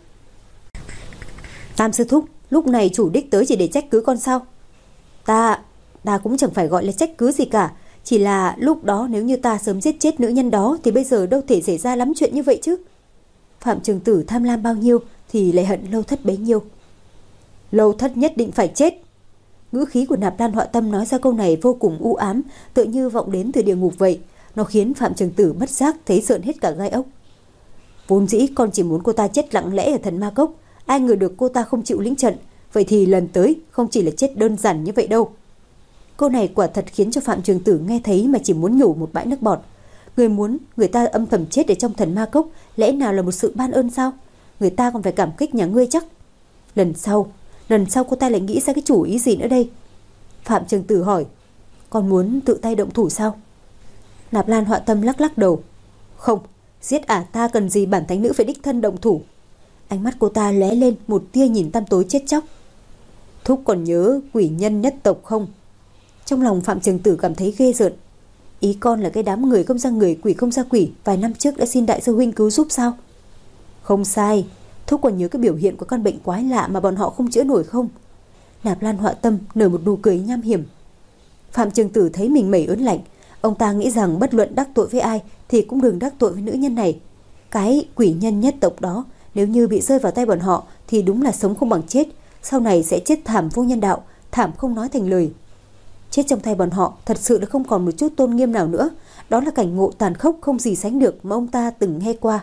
Tam sư thúc, lúc này chủ đích tới chỉ để trách cứ con sao? Ta, ta cũng chẳng phải gọi là trách cứ gì cả. Chỉ là lúc đó nếu như ta sớm giết chết nữ nhân đó thì bây giờ đâu thể xảy ra lắm chuyện như vậy chứ. Phạm Trường Tử tham lam bao nhiêu thì lại hận Lâu Thất bấy nhiêu. Lâu Thất nhất định phải chết. Ngữ khí của Nạp Lan Họa Tâm nói ra câu này vô cùng u ám, tựa như vọng đến từ địa ngục vậy. Nó khiến Phạm Trường Tử bất giác thấy rợn hết cả gai ốc. Vốn dĩ con chỉ muốn cô ta chết lặng lẽ ở thần ma cốc, ai ngờ được cô ta không chịu lĩnh trận. Vậy thì lần tới không chỉ là chết đơn giản như vậy đâu. Câu này quả thật khiến cho Phạm Trường Tử nghe thấy mà chỉ muốn nhổ một bãi nước bọt. Người muốn người ta âm thầm chết ở trong thần ma cốc, lẽ nào là một sự ban ơn sao? Người ta còn phải cảm kích nhà ngươi chắc. Lần sau, lần sau cô ta lại nghĩ ra cái chủ ý gì nữa đây? Phạm Trường Tử hỏi, con muốn tự tay động thủ sao? Nạp Lan Họa Tâm lắc lắc đầu. Không, giết ả ta cần gì bản thánh nữ phải đích thân động thủ. Ánh mắt cô ta lóe lên một tia nhìn tăm tối chết chóc. Thúc còn nhớ quỷ nhân nhất tộc không? Trong lòng Phạm Trường Tử cảm thấy ghê rợn. Ý con là cái đám người không ra người, quỷ không ra quỷ vài năm trước đã xin đại sư huynh cứu giúp sao? Không sai. Thúc còn nhớ cái biểu hiện của căn bệnh quái lạ mà bọn họ không chữa nổi không? Nạp Lan Họa Tâm nở một nụ cười nham hiểm. Phạm Trường Tử thấy mình mẩy ớn lạnh. Ông ta nghĩ rằng bất luận đắc tội với ai thì cũng đừng đắc tội với nữ nhân này. Cái quỷ nhân nhất tộc đó, nếu như bị rơi vào tay bọn họ thì đúng là sống không bằng chết. Sau này sẽ chết thảm vô nhân đạo, thảm không nói thành lời. Chết trong tay bọn họ thật sự là không còn một chút tôn nghiêm nào nữa. Đó là cảnh ngộ tàn khốc không gì sánh được mà ông ta từng nghe qua.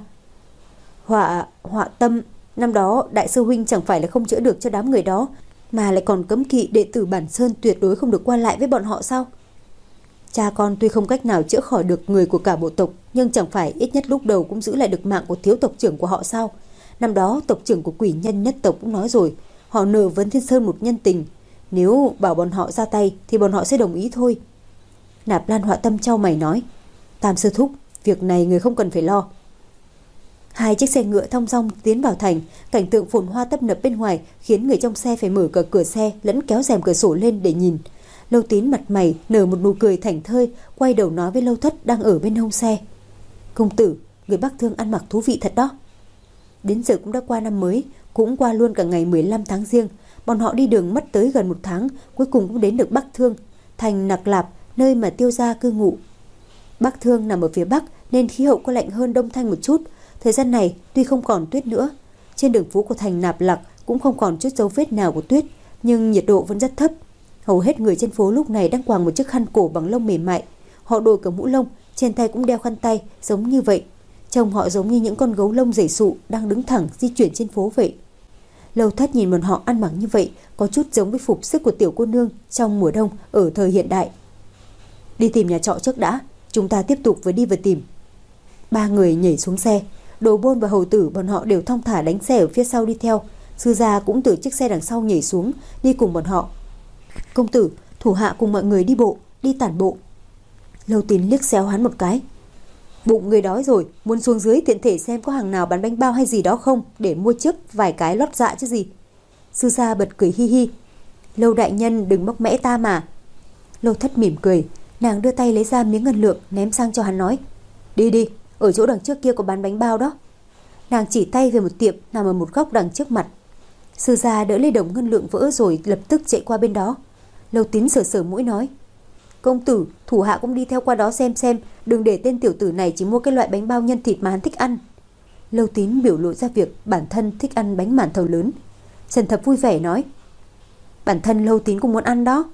Họa, Họa Tâm, năm đó đại sư huynh chẳng phải là không chữa được cho đám người đó, mà lại còn cấm kỵ đệ tử Bản Sơn tuyệt đối không được qua lại với bọn họ sao? Cha con tuy không cách nào chữa khỏi được người của cả bộ tộc, nhưng chẳng phải ít nhất lúc đầu cũng giữ lại được mạng của thiếu tộc trưởng của họ sao? Năm đó tộc trưởng của quỷ nhân nhất tộc cũng nói rồi, họ nợ Vấn Thiên Sơn một nhân tình. Nếu bảo bọn họ ra tay thì bọn họ sẽ đồng ý thôi. Nạp Lan Họa Tâm chau mày nói, Tam sư thúc, việc này người không cần phải lo. Hai chiếc xe ngựa thong dong tiến vào thành, cảnh tượng phồn hoa tấp nập bên ngoài khiến người trong xe phải mở cả cửa xe lẫn kéo rèm cửa sổ lên để nhìn. Lâu Tín mặt mày nở một nụ cười thảnh thơi, quay đầu nói với Lâu Thất đang ở bên hông xe. Công tử, người Bắc Thương ăn mặc thú vị thật đó. Đến giờ cũng đã qua năm mới, cũng qua luôn cả ngày mười lăm tháng Giêng. Bọn họ đi đường mất tới gần một tháng, cuối cùng cũng đến được Bắc Thương, thành Nặc Lạp, nơi mà Tiêu gia cư ngụ. Bắc Thương nằm ở phía Bắc nên khí hậu có lạnh hơn Đông Thanh một chút. Thời gian này tuy không còn tuyết nữa, trên đường phố của thành Nạp Lặc cũng không còn chút dấu vết nào của tuyết, nhưng nhiệt độ vẫn rất thấp. Hầu hết người trên phố lúc này đang quàng một chiếc khăn cổ bằng lông mềm mại. Họ đội cả mũ lông, trên tay cũng đeo khăn tay giống như vậy. Trông họ giống như những con gấu lông dày sụ đang đứng thẳng di chuyển trên phố vậy. Lâu Thất nhìn bọn họ ăn mặc như vậy có chút giống với phục sức của tiểu cô nương trong mùa đông ở thời hiện đại. Đi tìm nhà trọ trước đã, chúng ta tiếp tục với đi và tìm. Ba người nhảy xuống xe, Đồ Bôn và Hầu Tử bọn họ đều thong thả đánh xe ở phía sau đi theo. Sư gia cũng từ chiếc xe đằng sau nhảy xuống đi cùng bọn họ. Công tử, thủ hạ cùng mọi người đi bộ, đi tản bộ. Lâu Tín liếc xéo hắn một cái. Bụng người đói rồi, muốn xuống dưới tiện thể xem có hàng nào bán bánh bao hay gì đó không, để mua trước vài cái lót dạ chứ gì. Sư gia bật cười hi hi. Lâu đại nhân đừng móc mẽ ta mà. Lâu Thất mỉm cười, nàng đưa tay lấy ra miếng ngân lượng ném sang cho hắn nói. Đi đi, ở chỗ đằng trước kia có bán bánh bao đó. Nàng chỉ tay về một tiệm nằm ở một góc đằng trước mặt. Sư gia đỡ lấy đồng ngân lượng vỡ rồi lập tức chạy qua bên đó. Lâu Tín sờ sờ mũi nói. Công tử, thủ hạ cũng đi theo qua đó xem xem, đừng để tên tiểu tử này chỉ mua cái loại bánh bao nhân thịt mà hắn thích ăn. Lâu Tín biểu lộ ra việc bản thân thích ăn bánh màn thầu lớn. Trần Thập vui vẻ nói. Bản thân Lâu Tín cũng muốn ăn đó.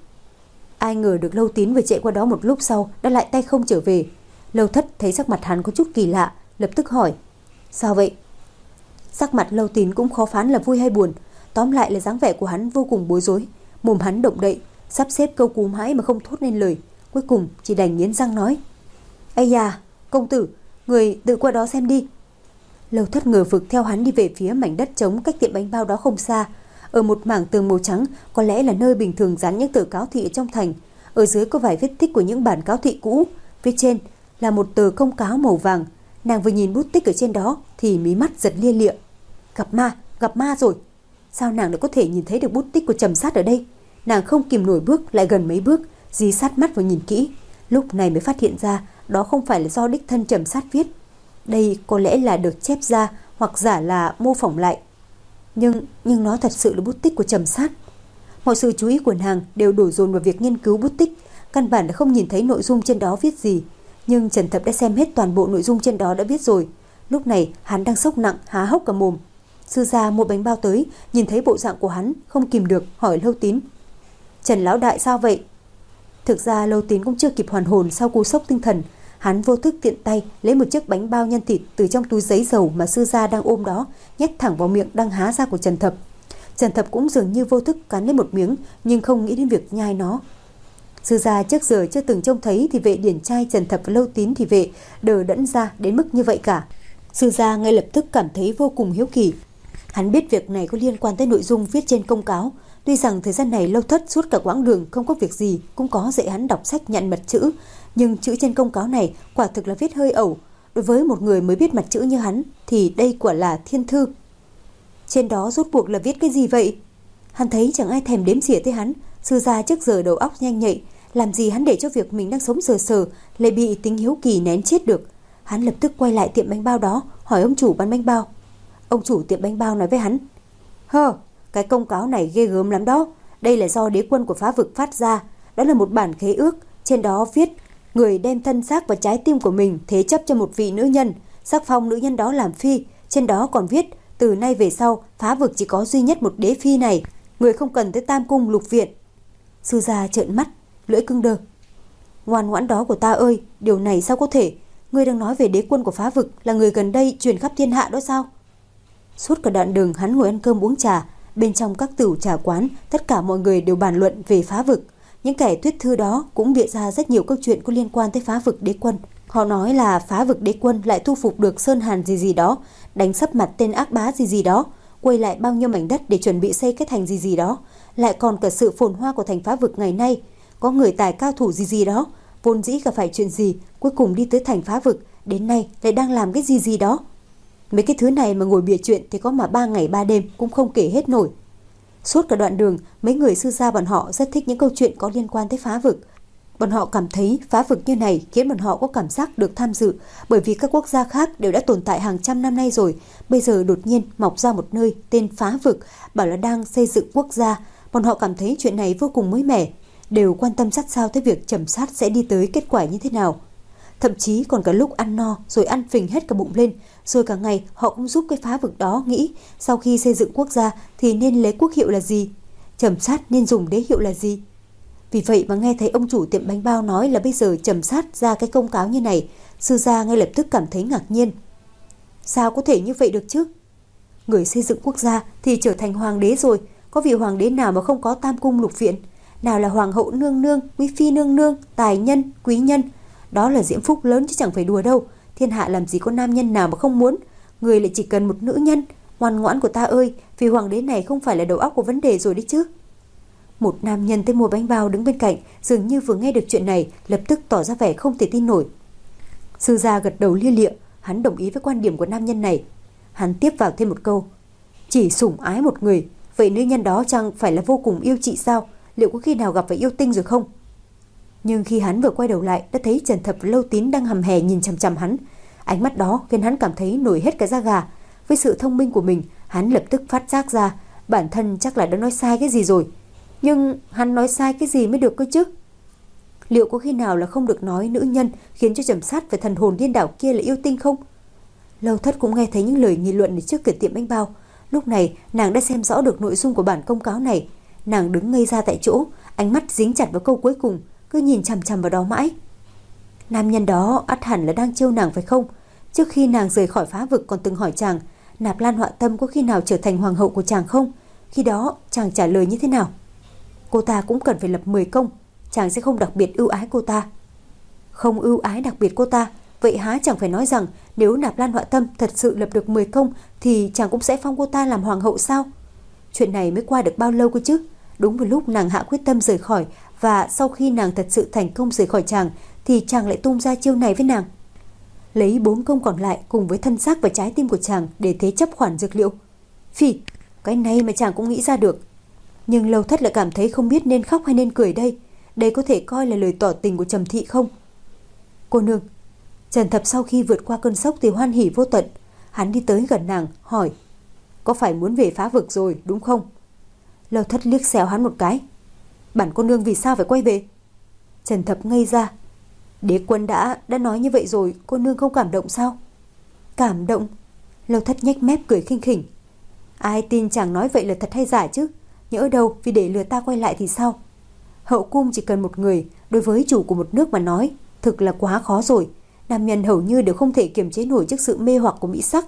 Ai ngờ được Lâu Tín vừa chạy qua đó một lúc sau đã lại tay không trở về. Lâu Thất thấy sắc mặt hắn có chút kỳ lạ, lập tức hỏi. Sao vậy? Sắc mặt Lâu Tín cũng khó phán là vui hay buồn. Tóm lại là dáng vẻ của hắn vô cùng bối rối. Mồm hắn động đậy, sắp xếp câu cú mãi mà không thốt nên lời. Cuối cùng chỉ đành nghiến răng nói. Ây da, công tử, người tự qua đó xem đi. Lâu Thất ngờ vực theo hắn đi về phía mảnh đất trống cách tiệm bánh bao đó không xa. Ở một mảng tường màu trắng, có lẽ là nơi bình thường dán những tờ cáo thị ở trong thành. Ở dưới có vài vết tích của những bản cáo thị cũ. Phía trên là một tờ công cáo màu vàng. Nàng vừa nhìn bút tích ở trên đó thì mí mắt giật lia lịa. Gặp ma, gặp ma rồi. Sao nàng lại có thể nhìn thấy được bút tích của Trầm Sát ở đây? Nàng không kìm nổi bước lại gần mấy bước, dí sát mắt vào nhìn kỹ. Lúc này mới phát hiện ra đó không phải là do đích thân Trầm Sát viết. Đây có lẽ là được chép ra hoặc giả là mô phỏng lại. Nhưng nhưng nó thật sự là bút tích của Trầm Sát. Mọi sự chú ý của nàng đều đổ dồn vào việc nghiên cứu bút tích, căn bản là không nhìn thấy nội dung trên đó viết gì. Nhưng Trần Thập đã xem hết toàn bộ nội dung trên đó đã viết rồi. Lúc này hắn đang sốc nặng há hốc cả mồm. Sư gia mua bánh bao tới, nhìn thấy bộ dạng của hắn không kìm được hỏi Lâu Tín. Trần lão đại sao vậy? Thực ra Lâu Tín cũng chưa kịp hoàn hồn sau cú sốc tinh thần. Hắn vô thức tiện tay lấy một chiếc bánh bao nhân thịt từ trong túi giấy dầu mà sư gia đang ôm đó, nhét thẳng vào miệng đang há ra của Trần Thập. Trần Thập cũng dường như vô thức cắn lên một miếng, nhưng không nghĩ đến việc nhai nó. Sư gia trước giờ chưa từng trông thấy thì vệ điển trai Trần Thập và Lâu Tín thì vệ đờ đẫn ra đến mức như vậy cả. Sư gia ngay lập tức cảm thấy vô cùng hiếu kỳ. Hắn biết việc này có liên quan tới nội dung viết trên công cáo. Tuy rằng thời gian này Lâu Thất suốt cả quãng đường không có việc gì cũng có dạy hắn đọc sách nhận mật chữ, nhưng chữ trên công cáo này quả thực là viết hơi ẩu. Đối với một người mới biết mặt chữ như hắn thì đây quả là thiên thư. Trên đó rốt cuộc là viết cái gì vậy? Hắn thấy chẳng ai thèm đếm xỉa tới hắn. Sư gia trước giờ đầu óc nhanh nhạy, làm gì hắn để cho việc mình đang sống sờ sờ lại bị tính hiếu kỳ nén chết được. Hắn lập tức quay lại tiệm bánh bao đó, hỏi ông chủ bán bánh bao. Ông chủ tiệm bánh bao nói với hắn. Hơ, cái công cáo này ghê gớm lắm đó. Đây là do đế quân của Phá Vực phát ra. Đó là một bản khế ước. Trên đó viết người đem thân xác và trái tim của mình thế chấp cho một vị nữ nhân, sắc phong nữ nhân đó làm phi. Trên đó còn viết từ nay về sau Phá Vực chỉ có duy nhất một đế phi này, người không cần tới tam cung lục viện. Sư gia trợn mắt, lưỡi cứng đơ. Ngoan ngoãn đó của ta ơi, điều này sao có thể? Ngươi đang nói về đế quân của Phá Vực là người gần đây truyền khắp thiên hạ đó sao? Suốt cả đoạn đường hắn ngồi ăn cơm uống trà. Bên trong các tửu trà quán, tất cả mọi người đều bàn luận về Phá Vực. Những kẻ thuyết thư đó cũng bịa ra rất nhiều câu chuyện có liên quan tới Phá Vực đế quân. Họ nói là Phá Vực đế quân lại thu phục được Sơn Hàn gì gì đó, đánh sấp mặt tên ác bá gì gì đó, quay lại bao nhiêu mảnh đất để chuẩn bị xây cái thành gì gì đó, lại còn cả sự phồn hoa của thành Phá Vực ngày nay. Có người tài cao thủ gì gì đó, vốn dĩ gặp phải chuyện gì, cuối cùng đi tới thành Phá Vực, đến nay lại đang làm cái gì gì đó. Mấy cái thứ này mà ngồi bịa chuyện thì có mà ba ngày ba đêm cũng không kể hết nổi. Suốt cả đoạn đường, mấy người sư gia bọn họ rất thích những câu chuyện có liên quan tới Phá Vực. Bọn họ cảm thấy phá vực như này khiến bọn họ có cảm giác được tham dự, bởi vì các quốc gia khác đều đã tồn tại hàng trăm năm nay rồi. Bây giờ đột nhiên mọc ra một nơi tên phá vực, bảo là đang xây dựng quốc gia. Bọn họ cảm thấy chuyện này vô cùng mới mẻ, đều quan tâm sát sao tới việc Trầm Sát sẽ đi tới kết quả như thế nào. Thậm chí còn cả lúc ăn no rồi ăn phình hết cả bụng lên, rồi cả ngày họ cũng giúp cái phá vực đó nghĩ sau khi xây dựng quốc gia thì nên lấy quốc hiệu là gì, Trầm Sát nên dùng đế hiệu là gì. Vì vậy mà nghe thấy ông chủ tiệm bánh bao nói là bây giờ Trầm Sát ra cái công cáo như này, Sư gia ngay lập tức cảm thấy ngạc nhiên. Sao có thể như vậy được chứ? Người xây dựng quốc gia thì trở thành hoàng đế rồi, có vị hoàng đế nào mà không có tam cung lục viện, nào là hoàng hậu nương nương, quý phi nương nương, tài nhân, quý nhân. Đó là diễm phúc lớn chứ chẳng phải đùa đâu. Thiên hạ làm gì có nam nhân nào mà không muốn, người lại chỉ cần một nữ nhân. Ngoan ngoãn của ta ơi, vì hoàng đế này không phải là đầu óc của vấn đề rồi đấy chứ. Một nam nhân tới mua bánh bao đứng bên cạnh, dường như vừa nghe được chuyện này, lập tức tỏ ra vẻ không thể tin nổi. Sư gia gật đầu lia lịa, hắn đồng ý với quan điểm của nam nhân này. Hắn tiếp vào thêm một câu, chỉ sủng ái một người, vậy nữ nhân đó chẳng phải là vô cùng yêu chị sao? Liệu có khi nào gặp phải yêu tinh rồi không? Nhưng khi hắn vừa quay đầu lại, đã thấy Trần Thập và Lâu Tín đang hầm hè nhìn chằm chằm hắn. Ánh mắt đó khiến hắn cảm thấy nổi hết cả da gà. Với sự thông minh của mình, hắn lập tức phát giác ra bản thân chắc là đã nói sai cái gì rồi. Nhưng hắn nói sai cái gì mới được cơ chứ? Liệu có khi nào là không được nói nữ nhân khiến cho Trầm Sát về thần hồn điên đảo kia là yêu tinh không? Lâu Thất cũng nghe thấy những lời nghị luận trước cửa tiệm bánh bao. Lúc này nàng đã xem rõ được nội dung của bản công cáo này. Nàng đứng ngây ra tại chỗ, ánh mắt dính chặt vào câu cuối cùng, cứ nhìn chằm chằm vào đó mãi. Nam nhân đó ắt hẳn là đang trêu nàng phải không? Trước khi nàng rời khỏi phá vực còn từng hỏi chàng, Nạp Lan Họa Tâm có khi nào trở thành hoàng hậu của chàng không? Khi đó chàng trả lời như thế nào? Cô ta cũng cần phải lập mười công, chàng sẽ không đặc biệt ưu ái cô ta. Không ưu ái đặc biệt cô ta, vậy há chẳng phải nói rằng nếu Nạp Lan Họa Tâm thật sự lập được mười công thì chàng cũng sẽ phong cô ta làm hoàng hậu sao? Chuyện này mới qua được bao lâu cơ chứ? Đúng vào lúc nàng hạ quyết tâm rời khỏi, và sau khi nàng thật sự thành công rời khỏi chàng thì chàng lại tung ra chiêu này với nàng. Lấy bốn công còn lại cùng với thân xác và trái tim của chàng để thế chấp khoản dược liệu. Phì, cái này mà chàng cũng nghĩ ra được. Nhưng Lâu Thất lại cảm thấy không biết nên khóc hay nên cười đây. Đây có thể coi là lời tỏ tình của Trầm Thị không? Cô nương. Trần Thập sau khi vượt qua cơn sốc thì hoan hỉ vô tận. Hắn đi tới gần nàng hỏi, có phải muốn về phá vực rồi đúng không? Lâu Thất liếc xéo hắn một cái. Bản cô nương vì sao phải quay về? Trần Thập ngây ra. Đế quân đã đã nói như vậy rồi, cô nương không cảm động sao? Cảm động? Lâu Thất nhếch mép cười khinh khỉnh. Ai tin chàng nói vậy là thật hay giả chứ? Nhỡ đâu vì để lừa ta quay lại thì sao? Hậu cung chỉ cần một người, đối với chủ của một nước mà nói thực là quá khó rồi. Nam nhân hầu như đều không thể kiềm chế nổi trước sự mê hoặc của mỹ sắc.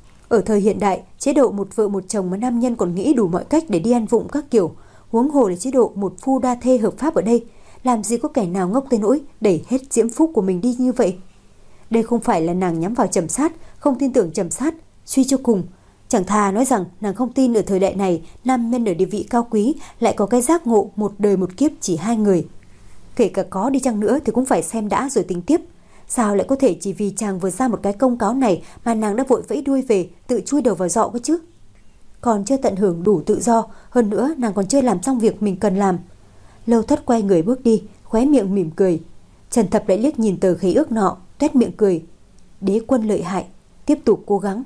Ở thời hiện đại, chế độ một vợ một chồng mà nam nhân còn nghĩ đủ mọi cách để đi ăn vụng các kiểu, huống hồ là chế độ một phu đa thê hợp pháp ở đây. Làm gì có kẻ nào ngốc tới nỗi đẩy hết diễm phúc của mình đi như vậy? Đây không phải là nàng nhắm vào Trầm Sát, không tin tưởng Trầm Sát. Suy cho cùng, chẳng thà nói rằng nàng không tin ở thời đại này nam nhân ở địa vị cao quý lại có cái giác ngộ một đời một kiếp chỉ hai người. Kể cả có đi chăng nữa thì cũng phải xem đã rồi tính tiếp. Sao lại có thể chỉ vì chàng vừa ra một cái công cáo này mà nàng đã vội vẫy đuôi về, tự chui đầu vào giọ cơ chứ? Còn chưa tận hưởng đủ tự do, hơn nữa nàng còn chưa làm xong việc mình cần làm. Lâu Thất quay người bước đi, khóe miệng mỉm cười. Trần Thập lại liếc nhìn tờ khế ước nọ, toét miệng cười. Đế quân lợi hại, tiếp tục cố gắng.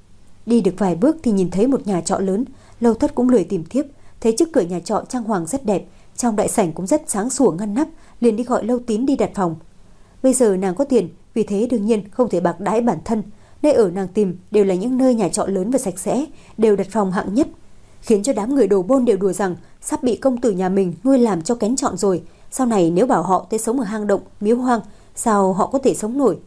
Đi được vài bước thì nhìn thấy một nhà trọ lớn. Lâu Thất cũng lười tìm tiếp, thấy trước cửa nhà trọ trang hoàng rất đẹp, trong đại sảnh cũng rất sáng sủa ngăn nắp, liền đi gọi Lâu Tín đi đặt phòng. Bây giờ nàng có tiền, vì thế đương nhiên không thể bạc đãi bản thân. Nơi ở nàng tìm đều là những nơi nhà trọ lớn và sạch sẽ, đều đặt phòng hạng nhất, khiến cho đám người đồ bôn đều đùa rằng sắp bị công tử nhà mình nuôi làm cho kén chọn rồi. Sau này nếu bảo họ tới sống ở hang động, miếu hoang, sao họ có thể sống nổi?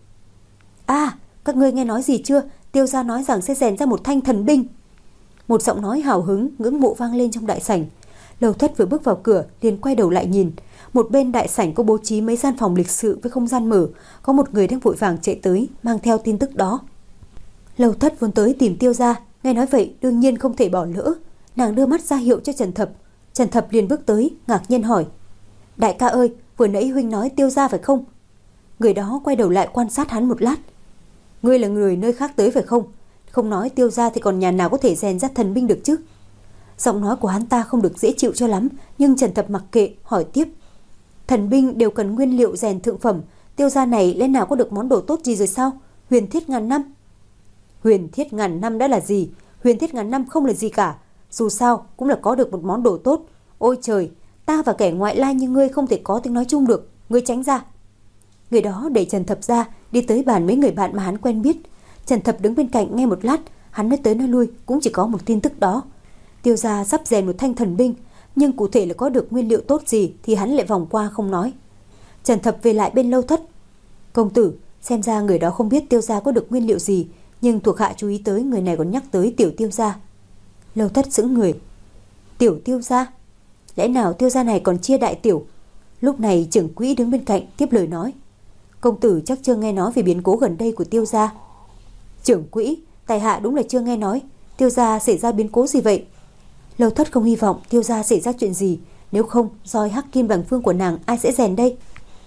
À, các ngươi nghe nói gì chưa? Tiêu gia nói rằng sẽ rèn ra một thanh thần binh. Một giọng nói hào hứng ngưỡng mộ vang lên trong đại sảnh. Lâu Thất vừa bước vào cửa liền quay đầu lại nhìn. Một bên đại sảnh có bố trí mấy gian phòng lịch sự với không gian mở, có một người đang vội vàng chạy tới mang theo tin tức đó. Lâu Thất vốn tới tìm Tiêu gia, nghe nói vậy đương nhiên không thể bỏ lỡ. Nàng đưa mắt ra hiệu cho Trần Thập. Trần Thập liền bước tới, ngạc nhiên hỏi: Đại ca ơi, vừa nãy huynh nói Tiêu gia phải không? Người đó quay đầu lại quan sát hắn một lát. Ngươi là người nơi khác tới phải không? Không nói Tiêu gia thì còn nhà nào có thể rèn ra thần binh được chứ? Giọng nói của hắn ta không được dễ chịu cho lắm, nhưng Trần Thập mặc kệ, hỏi tiếp: Thần binh đều cần nguyên liệu rèn thượng phẩm, Tiêu gia này lẽ nào có được món đồ tốt gì rồi sao? Huyền thiết ngàn năm. Huyền thiết ngàn năm đã là gì? Huyền thiết ngàn năm không là gì cả. Dù sao cũng là có được một món đồ tốt. Ôi trời, ta và kẻ ngoại lai như ngươi không thể có tiếng nói chung được. Ngươi tránh ra. Người đó đẩy Trần Thập ra, đi tới bàn mấy người bạn mà hắn quen biết. Trần Thập đứng bên cạnh nghe một lát, hắn nói tới nói lui cũng chỉ có một tin tức đó. Tiêu gia sắp rèn một thanh thần binh, nhưng cụ thể là có được nguyên liệu tốt gì thì hắn lại vòng qua không nói. Trần Thập về lại bên Lâu Thất. Công tử, xem ra người đó không biết Tiêu gia có được nguyên liệu gì, nhưng thuộc hạ chú ý tới người này còn nhắc tới Tiểu Tiêu gia. Lâu Thất sững người. Tiểu Tiêu gia? Lẽ nào Tiêu gia này còn chia đại tiểu? Lúc này trưởng quỹ đứng bên cạnh tiếp lời nói. Công tử chắc chưa nghe nói về biến cố gần đây của Tiêu gia. Trưởng quỹ, tài hạ đúng là chưa nghe nói. Tiêu gia xảy ra biến cố gì vậy? Lâu Thất không hy vọng Tiêu gia xảy ra chuyện gì, nếu không roi hắc kim bằng phương của nàng ai sẽ rèn đây?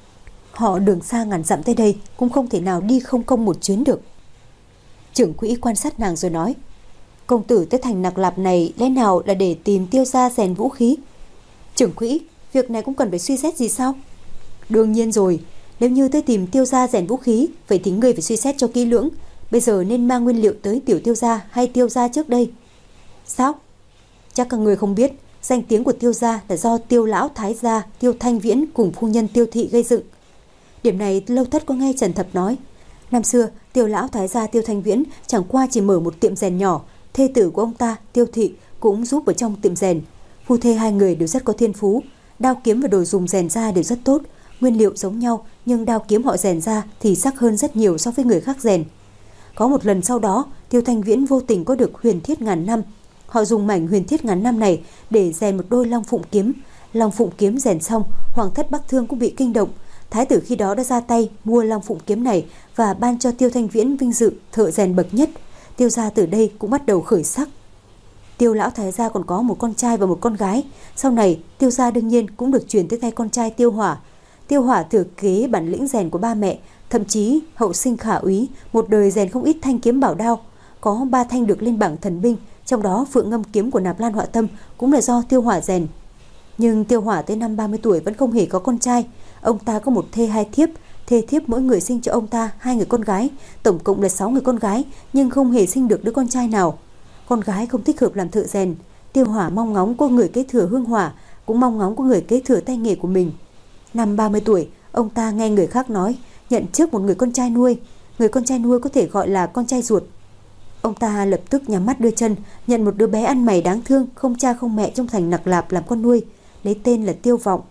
Họ đường xa ngàn dặm tới đây cũng không thể nào đi không công một chuyến được. Trưởng quỹ quan sát nàng rồi nói. Công tử tới thành Nặc Lạp này lẽ nào là để tìm Tiêu gia rèn vũ khí? Trưởng quỹ, việc này cũng cần phải suy xét gì sao? Đương nhiên rồi, nếu như tới tìm Tiêu gia rèn vũ khí, vậy thì ngươi phải suy xét cho kỹ lưỡng. Bây giờ nên mang nguyên liệu tới Tiểu Tiêu gia hay Tiêu gia trước đây? Sao? Chắc các người không biết, danh tiếng của Tiêu gia là do Tiêu lão thái gia Tiêu Thanh Viễn cùng phu nhân Tiêu thị gây dựng. Điểm này Lâu Thất có nghe Trần Thập nói. Năm xưa, Tiêu lão thái gia Tiêu Thanh Viễn chẳng qua chỉ mở một tiệm rèn nhỏ, thê tử của ông ta, Tiêu thị, cũng giúp ở trong tiệm rèn. Phu thê hai người đều rất có thiên phú, đao kiếm và đồ dùng rèn ra đều rất tốt, nguyên liệu giống nhau, nhưng đao kiếm họ rèn ra thì sắc hơn rất nhiều so với người khác rèn. Có một lần sau đó, Tiêu Thanh Viễn vô tình có được huyền thiết ngàn năm. Họ dùng mảnh huyền thiết ngàn năm này để rèn một đôi long phụng kiếm. Long phụng kiếm rèn xong, Hoàng thất Bắc Thương cũng bị kinh động. Thái tử khi đó đã ra tay mua long phụng kiếm này và ban cho Tiêu Thanh Viễn vinh dự thợ rèn bậc nhất. Tiêu gia từ đây cũng bắt đầu khởi sắc. Tiêu lão thái gia còn có một con trai và một con gái. Sau này, Tiêu gia đương nhiên cũng được truyền tới tay con trai Tiêu Hỏa. Tiêu Hỏa thừa kế bản lĩnh rèn của ba mẹ, thậm chí hậu sinh khả úy, một đời rèn không ít thanh kiếm bảo đao, có ba thanh được lên bảng thần binh, trong đó Phượng Ngâm kiếm của Nạp Lan Họa Tâm cũng là do Tiêu Hỏa rèn. Nhưng Tiêu Hỏa tới năm ba mươi tuổi vẫn không hề có con trai. Ông ta có một thê hai thiếp, thê thiếp mỗi người sinh cho ông ta hai người con gái, tổng cộng là sáu người con gái, nhưng không hề sinh được đứa con trai nào. Con gái không thích hợp làm thợ rèn. Tiêu Hỏa mong ngóng có người kế thừa hương hỏa, cũng mong ngóng có người kế thừa tay nghề của mình. Năm ba mươi tuổi, ông ta nghe người khác nói nhận trước một người con trai nuôi. Người con trai nuôi có thể gọi là con trai ruột. Ông ta lập tức nhắm mắt đưa chân, nhận một đứa bé ăn mày đáng thương, không cha không mẹ trong thành Nặc Lạp làm con nuôi, lấy tên là Tiêu Vọng.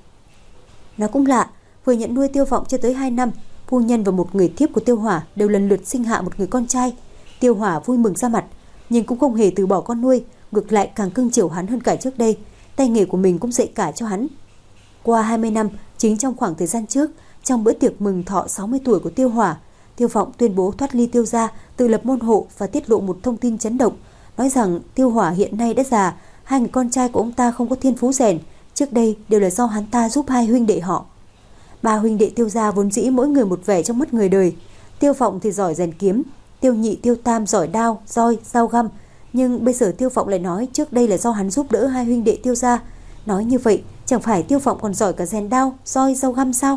Nó cũng lạ, vừa nhận nuôi Tiêu Vọng chưa tới hai năm, phu nhân và một người thiếp của Tiêu Hỏa đều lần lượt sinh hạ một người con trai. Tiêu Hỏa vui mừng ra mặt, nhưng cũng không hề từ bỏ con nuôi, ngược lại càng cưng chiều hắn hơn cả trước đây. Tay nghề của mình cũng dạy cả cho hắn. Qua hai mươi năm, chính trong khoảng thời gian trước, trong bữa tiệc mừng thọ sáu mươi tuổi của Tiêu Hỏa, Tiêu Vọng tuyên bố thoát ly Tiêu gia, tự lập môn hộ và tiết lộ một thông tin chấn động, nói rằng Tiêu Hỏa hiện nay đã già, hai người con trai của ông ta không có thiên phú rèn, trước đây đều là do hắn ta giúp hai huynh đệ họ. Ba huynh đệ Tiêu gia vốn dĩ mỗi người một vẻ trong mắt người đời. Tiêu Vọng thì giỏi rèn kiếm, Tiêu Nhị, Tiêu Tam giỏi đao, roi, dao găm, nhưng bây giờ Tiêu Vọng lại nói trước đây là do hắn giúp đỡ hai huynh đệ Tiêu gia. Nói như vậy, chẳng phải Tiêu Vọng còn giỏi cả rèn đao, roi, dao găm sao?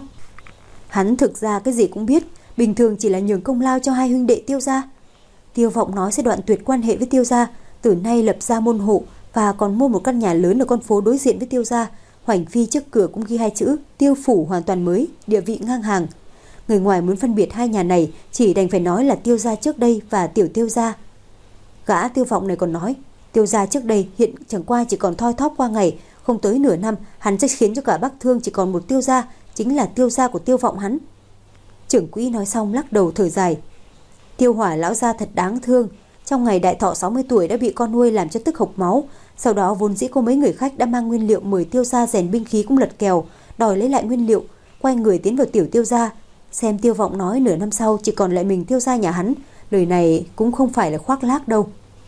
Hắn thực ra cái gì cũng biết, bình thường chỉ là nhường công lao cho hai huynh đệ Tiêu gia. Tiêu Vọng nói sẽ đoạn tuyệt quan hệ với Tiêu gia, từ nay lập ra môn hộ và còn mua một căn nhà lớn ở con phố đối diện với Tiêu gia. Hoành phi trước cửa cũng ghi hai chữ Tiêu phủ hoàn toàn mới, địa vị ngang hàng. Người ngoài muốn phân biệt hai nhà này chỉ đành phải nói là Tiêu gia trước đây và Tiểu Tiêu gia. Gã Tiêu Vọng này còn nói Tiêu gia trước đây hiện chẳng qua chỉ còn thoi thóp qua ngày, không tới nửa năm hắn sẽ khiến cho cả Bắc Thương chỉ còn một Tiêu gia, chính là Tiêu gia của Tiêu Vọng hắn. Trưởng quỹ nói xong lắc đầu thở dài. Tiêu Hỏa lão gia thật đáng thương, trong ngày đại thọ sáu mươi tuổi đã bị con nuôi làm cho tức hộc máu. Sau đó vốn dĩ có mấy người khách đã mang nguyên liệu mời Tiêu gia rèn binh khí cũng lật kèo, đòi lấy lại nguyên liệu, quay người tiến vào Tiểu Tiêu gia. Xem Tiêu Vọng nói nửa năm sau chỉ còn lại mình Tiêu gia nhà hắn, lời này cũng không phải là khoác lác đâu.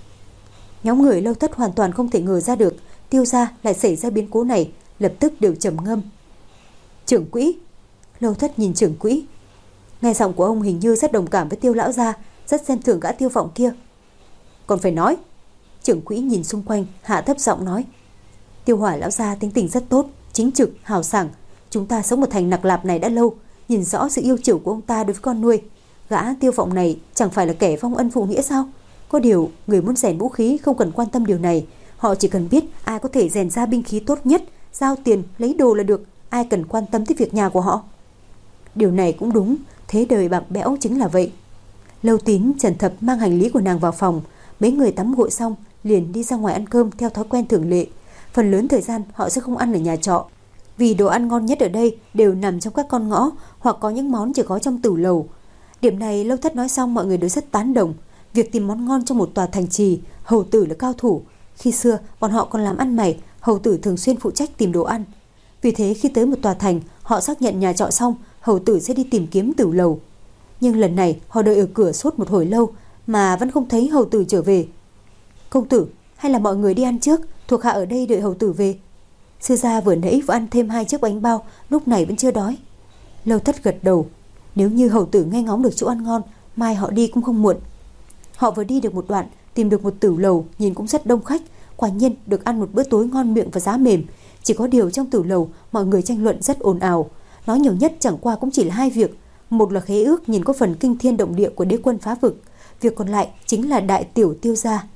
Nhóm người Lâu Thất hoàn toàn không thể ngờ ra được Tiêu gia lại xảy ra biến cố này, lập tức đều trầm ngâm. Trưởng quỹ. Lâu Thất nhìn trưởng quỹ. Nghe giọng của ông hình như rất đồng cảm với Tiêu lão gia, rất xem thường gã Tiêu Vọng kia. Còn phải nói. Trưởng quỹ nhìn xung quanh, hạ thấp giọng nói. Tiêu Hỏa lão gia tính tình rất tốt, chính trực, hào sảng, chúng ta sống ở thành Nặc Lạp này đã lâu, nhìn rõ sự yêu chiều của ông ta đối với con nuôi. Gã Tiêu Vọng này chẳng phải là kẻ vong ân phụ nghĩa sao? Có điều, người muốn rèn vũ khí không cần quan tâm điều này. Họ chỉ cần biết ai có thể rèn ra binh khí tốt nhất, giao tiền, lấy đồ là được. Ai cần quan tâm tới việc nhà của họ. Điều này cũng đúng, thế đời bạc bẽo chính là vậy. Lâu Tín, Trần Thập mang hành lý của nàng vào phòng. Mấy người tắm gội xong liền đi ra ngoài ăn cơm theo thói quen thường lệ. Phần lớn thời gian họ sẽ không ăn ở nhà trọ, vì đồ ăn ngon nhất ở đây đều nằm trong các con ngõ, hoặc có những món chỉ có trong tửu lầu. Điểm này Lâu Thất nói xong mọi người đều rất tán đồng. Việc tìm món ngon trong một tòa thành trì, hầu tử là cao thủ. Khi xưa bọn họ còn làm ăn mày, hầu tử thường xuyên phụ trách tìm đồ ăn. Vì thế khi tới một tòa thành, họ xác nhận nhà trọ xong, hầu tử sẽ đi tìm kiếm tửu lầu. Nhưng lần này họ đợi ở cửa suốt một hồi lâu mà vẫn không thấy hầu tử trở về. Công tử, hay là mọi người đi ăn trước, thuộc hạ ở đây đợi hầu tử về. Sư gia vừa nãy vừa ăn thêm hai chiếc bánh bao, lúc này vẫn chưa đói. Lâu Thất gật đầu. Nếu như hầu tử nghe ngóng được chỗ ăn ngon, mai họ đi cũng không muộn. Họ vừa đi được một đoạn, tìm được một tửu lầu nhìn cũng rất đông khách. Quả nhiên được ăn một bữa tối ngon miệng và giá mềm. Chỉ có điều trong tửu lầu mọi người tranh luận rất ồn ào. Nói nhiều nhất chẳng qua cũng chỉ là hai việc. Một là khế ước nhìn có phần kinh thiên động địa của đế quân phá vực. Việc còn lại chính là đại tiểu Tiêu gia.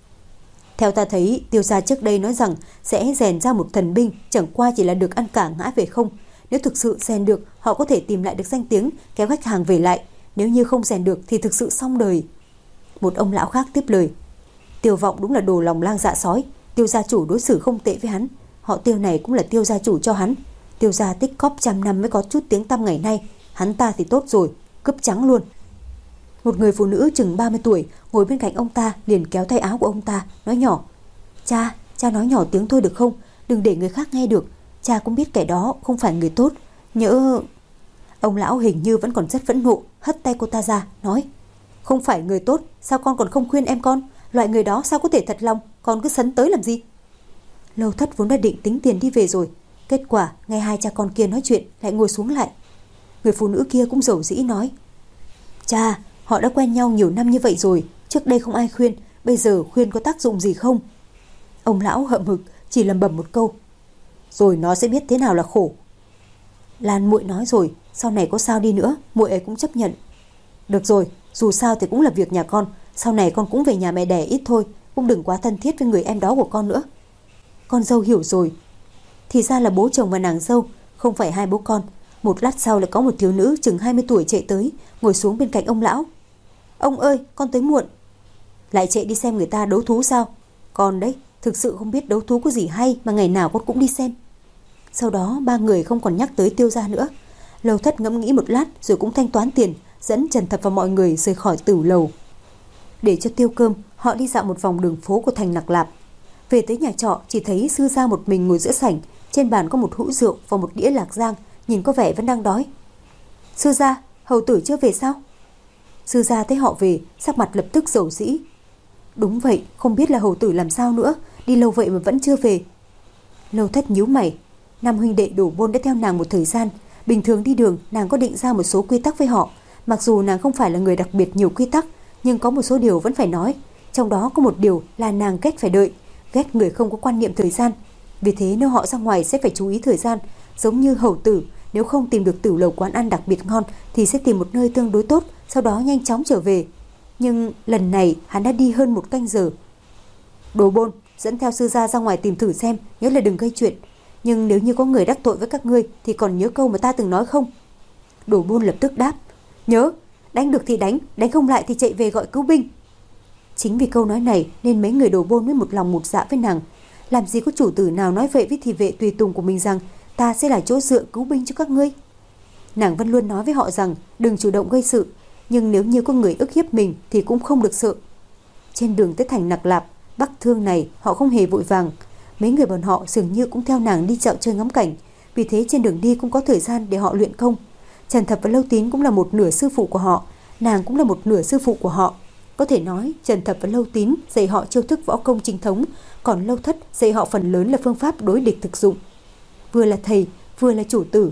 Theo ta thấy, Tiêu gia trước đây nói rằng sẽ rèn ra một thần binh, chẳng qua chỉ là được ăn cả ngã về không. Nếu thực sự rèn được, họ có thể tìm lại được danh tiếng, kéo khách hàng về lại. Nếu như không rèn được thì thực sự xong đời. Một ông lão khác tiếp lời. Tiêu Vọng đúng là đồ lòng lang dạ sói. Tiêu gia chủ đối xử không tệ với hắn. Họ Tiêu này cũng là Tiêu gia chủ cho hắn. Tiêu gia tích cóp trăm năm mới có chút tiếng tăm ngày nay. Hắn ta thì tốt rồi, cướp trắng luôn. Một người phụ nữ chừng ba mươi tuổi ngồi bên cạnh ông ta liền kéo tay áo của ông ta, nói nhỏ. Cha, cha nói nhỏ tiếng thôi được không? Đừng để người khác nghe được. Cha cũng biết kẻ đó không phải người tốt. Nhỡ... Ông lão hình như vẫn còn rất phẫn nộ, hất tay cô ta ra, nói. Không phải người tốt, sao con còn không khuyên em con? Loại người đó sao có thể thật lòng, con cứ sấn tới làm gì? Lâu Thất vốn đã định tính tiền đi về rồi. Kết quả, nghe hai cha con kia nói chuyện, lại ngồi xuống lại. Người phụ nữ kia cũng rầu rĩ nói. Cha, họ đã quen nhau nhiều năm như vậy rồi, trước đây không ai khuyên, bây giờ khuyên có tác dụng gì không? Ông lão hậm hực, chỉ lầm bầm một câu. Rồi nó sẽ biết thế nào là khổ. Lan muội nói rồi, sau này có sao đi nữa, muội ấy cũng chấp nhận. Được rồi, dù sao thì cũng là việc nhà con, sau này con cũng về nhà mẹ đẻ ít thôi, cũng đừng quá thân thiết với người em đó của con nữa. Con dâu hiểu rồi. Thì ra là bố chồng và nàng dâu, không phải hai bố con. Một lát sau lại có một thiếu nữ chừng hai mươi tuổi chạy tới, ngồi xuống bên cạnh ông lão. Ông ơi, con tới muộn. Lại chạy đi xem người ta đấu thú sao? Con đấy, thực sự không biết đấu thú có gì hay mà ngày nào con cũng đi xem. Sau đó ba người không còn nhắc tới Tiêu gia nữa. Lâu Thất ngẫm nghĩ một lát rồi cũng thanh toán tiền, dẫn Trần Thập và mọi người rời khỏi tửu lầu. Để cho tiêu cơm, họ đi dạo một vòng đường phố của thành Nặc Lạp. Về tới nhà trọ chỉ thấy sư gia một mình ngồi giữa sảnh, trên bàn có một hũ rượu và một đĩa lạc giang, nhìn có vẻ vẫn đang đói. Sư gia, hầu tử chưa về sao? Sư gia thấy họ về, sắc mặt lập tức rầu rĩ. Đúng vậy, không biết là hầu tử làm sao nữa, đi lâu vậy mà vẫn chưa về. Lâu Thất nhíu mày. Năm huynh đệ đổ bôn đã theo nàng một thời gian, bình thường đi đường nàng có định ra một số quy tắc với họ. Mặc dù nàng không phải là người đặc biệt nhiều quy tắc, nhưng có một số điều vẫn phải nói. Trong đó có một điều là nàng ghét phải đợi, ghét người không có quan niệm thời gian. Vì thế nếu họ ra ngoài sẽ phải chú ý thời gian. Giống như hầu tử, nếu không tìm được tửu lầu quán ăn đặc biệt ngon thì sẽ tìm một nơi tương đối tốt, sau đó nhanh chóng trở về. Nhưng lần này hắn đã đi hơn một canh giờ. Đồ bôn, dẫn theo sư gia ra ngoài tìm thử xem, nhớ là đừng gây chuyện. Nhưng nếu như có người đắc tội với các ngươi thì còn nhớ câu mà ta từng nói không? Đồ bôn lập tức đáp. Nhớ, đánh được thì đánh, đánh không lại thì chạy về gọi cứu binh. Chính vì câu nói này nên mấy người đồ bôn mới một lòng một dạ với nàng. Làm gì có chủ tử nào nói vậy với thị vệ tùy tùng của mình rằng ta sẽ là chỗ dựa cứu binh cho các ngươi. Nàng vẫn luôn nói với họ rằng đừng chủ động gây sự, nhưng nếu như có người ức hiếp mình thì cũng không được sợ. Trên đường tới thành Nặc Lạp, Bắc Thương này họ không hề vội vàng. Mấy người bọn họ dường như cũng theo nàng đi dạo chơi ngắm cảnh, vì thế trên đường đi cũng có thời gian để họ luyện công. Trần Thập và Lâu Tín cũng là một nửa sư phụ của họ, nàng cũng là một nửa sư phụ của họ. Có thể nói Trần Thập và Lâu Tín dạy họ chiêu thức võ công chính thống, còn Lâu Thất dạy họ phần lớn là phương pháp đối địch thực dụng. Vừa là thầy, vừa là chủ tử.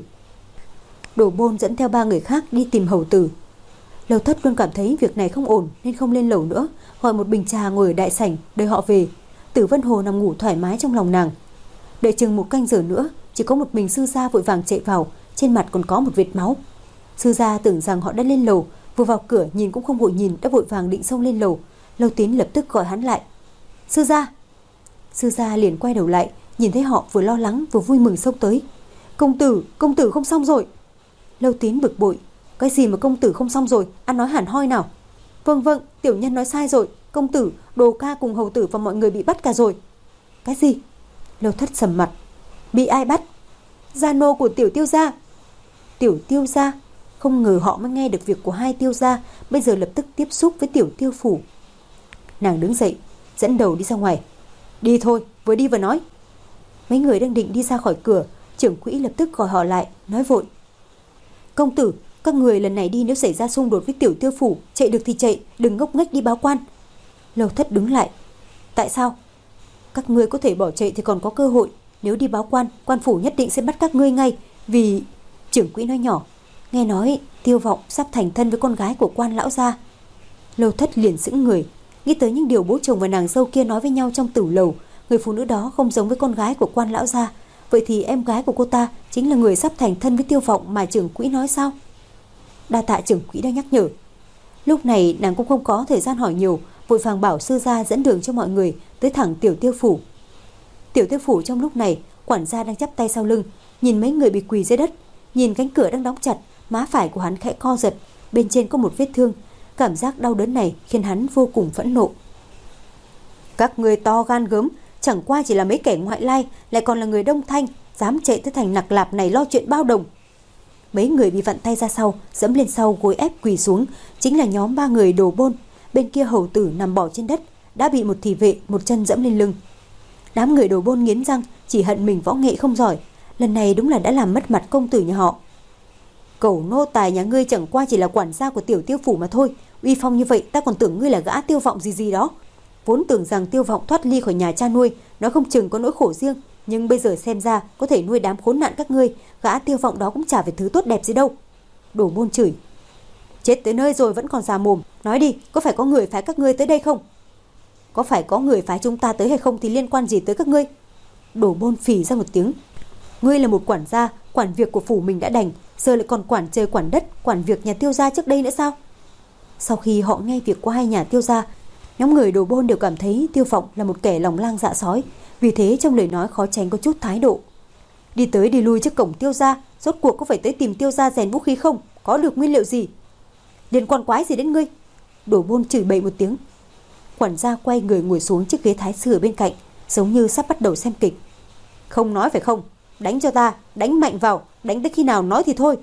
Đồ bôn dẫn theo ba người khác đi tìm hầu tử. Lâu Thất luôn cảm thấy việc này không ổn nên không lên lầu nữa, gọi một bình trà ngồi ở đại sảnh đợi họ về. Tử Vân Hồ nằm ngủ thoải mái trong lòng nàng. Đợi chừng một canh giờ nữa, chỉ có một mình sư gia vội vàng chạy vào, trên mặt còn có một vệt máu. Sư gia tưởng rằng họ đã lên lầu, vừa vào cửa nhìn cũng không vội nhìn đã vội vàng định xông lên lầu. Lâu Tín lập tức gọi hắn lại. Sư gia. Sư gia liền quay đầu lại, nhìn thấy họ vừa lo lắng vừa vui mừng xông tới. Công tử, công tử không xong rồi. Lâu Tín bực bội. Cái gì mà công tử không xong rồi, ăn nói hẳn hoi nào. Vâng vâng, tiểu nhân nói sai rồi. Công tử, Đồ ca cùng hầu tử và mọi người bị bắt cả rồi. Cái gì? Lâu Thất sầm mặt. Bị ai bắt? Gia nô của tiểu tiêu gia. Tiểu tiêu gia? Không ngờ họ mới nghe được việc của hai tiêu gia, bây giờ lập tức tiếp xúc với tiểu tiêu phủ. Nàng đứng dậy, dẫn đầu đi ra ngoài. Đi thôi, vừa đi vừa nói. Mấy người đang định đi ra khỏi cửa, trưởng quỹ lập tức gọi họ lại, nói vội. Công tử, các người lần này đi nếu xảy ra xung đột với tiểu tiêu phủ, chạy được thì chạy, đừng ngốc nghếch đi báo quan. Lâu Thất đứng lại. Tại sao? Các ngươi có thể bỏ chạy thì còn có cơ hội, nếu đi báo quan, quan phủ nhất định sẽ bắt các ngươi ngay. Vì... Trưởng quỹ nói nhỏ. Nghe nói Tiêu Vọng sắp thành thân với con gái của quan lão gia. Lâu Thất liền sững người, nghĩ tới những điều bố chồng và nàng dâu kia nói với nhau trong tử lầu. Người phụ nữ đó không giống với con gái của quan lão gia, vậy thì em gái của cô ta chính là người sắp thành thân với Tiêu Vọng mà trưởng quỹ nói sao? Đa tạ trưởng quỹ đã nhắc nhở. Lúc này nàng cũng không có thời gian hỏi nhiều, vội vàng bảo sư gia dẫn đường cho mọi người tới thẳng tiểu tiêu phủ. Tiểu tiêu phủ trong lúc này, quản gia đang chắp tay sau lưng, nhìn mấy người bị quỳ dưới đất, nhìn cánh cửa đang đóng chặt, má phải của hắn khẽ co giật, bên trên có một vết thương. Cảm giác đau đớn này khiến hắn vô cùng phẫn nộ. Các người to gan gớm, chẳng qua chỉ là mấy kẻ ngoại lai, lại còn là người Đông Thanh, dám chạy tới thành Nặc Lạp này lo chuyện bao đồng. Mấy người bị vặn tay ra sau, dẫm lên sau gối ép quỳ xuống, chính là nhóm ba người Đồ Bôn. Bên kia hầu tử nằm bò trên đất, đã bị một thị vệ một chân dẫm lên lưng. Đám người Đồ Bôn nghiến răng, chỉ hận mình võ nghệ không giỏi, lần này đúng là đã làm mất mặt công tử nhà họ. Cẩu nô tài nhà ngươi chẳng qua chỉ là quản gia của tiểu tiêu phủ mà thôi, uy phong như vậy ta còn tưởng ngươi là gã Tiêu Vọng gì gì đó. Vốn tưởng rằng Tiêu Vọng thoát ly khỏi nhà cha nuôi, nó không chừng có nỗi khổ riêng, nhưng bây giờ xem ra có thể nuôi đám khốn nạn các ngươi, gã Tiêu Vọng đó cũng chả phải thứ tốt đẹp gì đâu. Đồ Bôn chửi. Chết tới nơi rồi vẫn còn già mồm, nói đi, có phải có người phái các ngươi tới đây không? Có phải có người phái chúng ta tới hay không thì liên quan gì tới các ngươi? Đồ Bôn phì ra một tiếng. Ngươi là một quản gia, quản việc của phủ mình đã đành, giờ lại còn quản trời quản đất, quản việc nhà Tiêu gia trước đây nữa sao? Sau khi họ nghe việc của hai nhà Tiêu gia, nhóm người Đồ Bôn đều cảm thấy Tiêu Vọng là một kẻ lòng lang dạ sói, vì thế trong lời nói khó tránh có chút thái độ. Đi tới đi lui trước cổng Tiêu gia, rốt cuộc có phải tới tìm Tiêu gia rèn vũ khí không? Có được nguyên liệu gì? Liên quan quái gì đến ngươi? Đồ Bôn chửi bậy một tiếng. Quản gia quay người ngồi xuống chiếc ghế thái sư ở bên cạnh, giống như sắp bắt đầu xem kịch. Không nói phải không? Đánh cho ta, đánh mạnh vào, đánh tới khi nào nói thì thôi.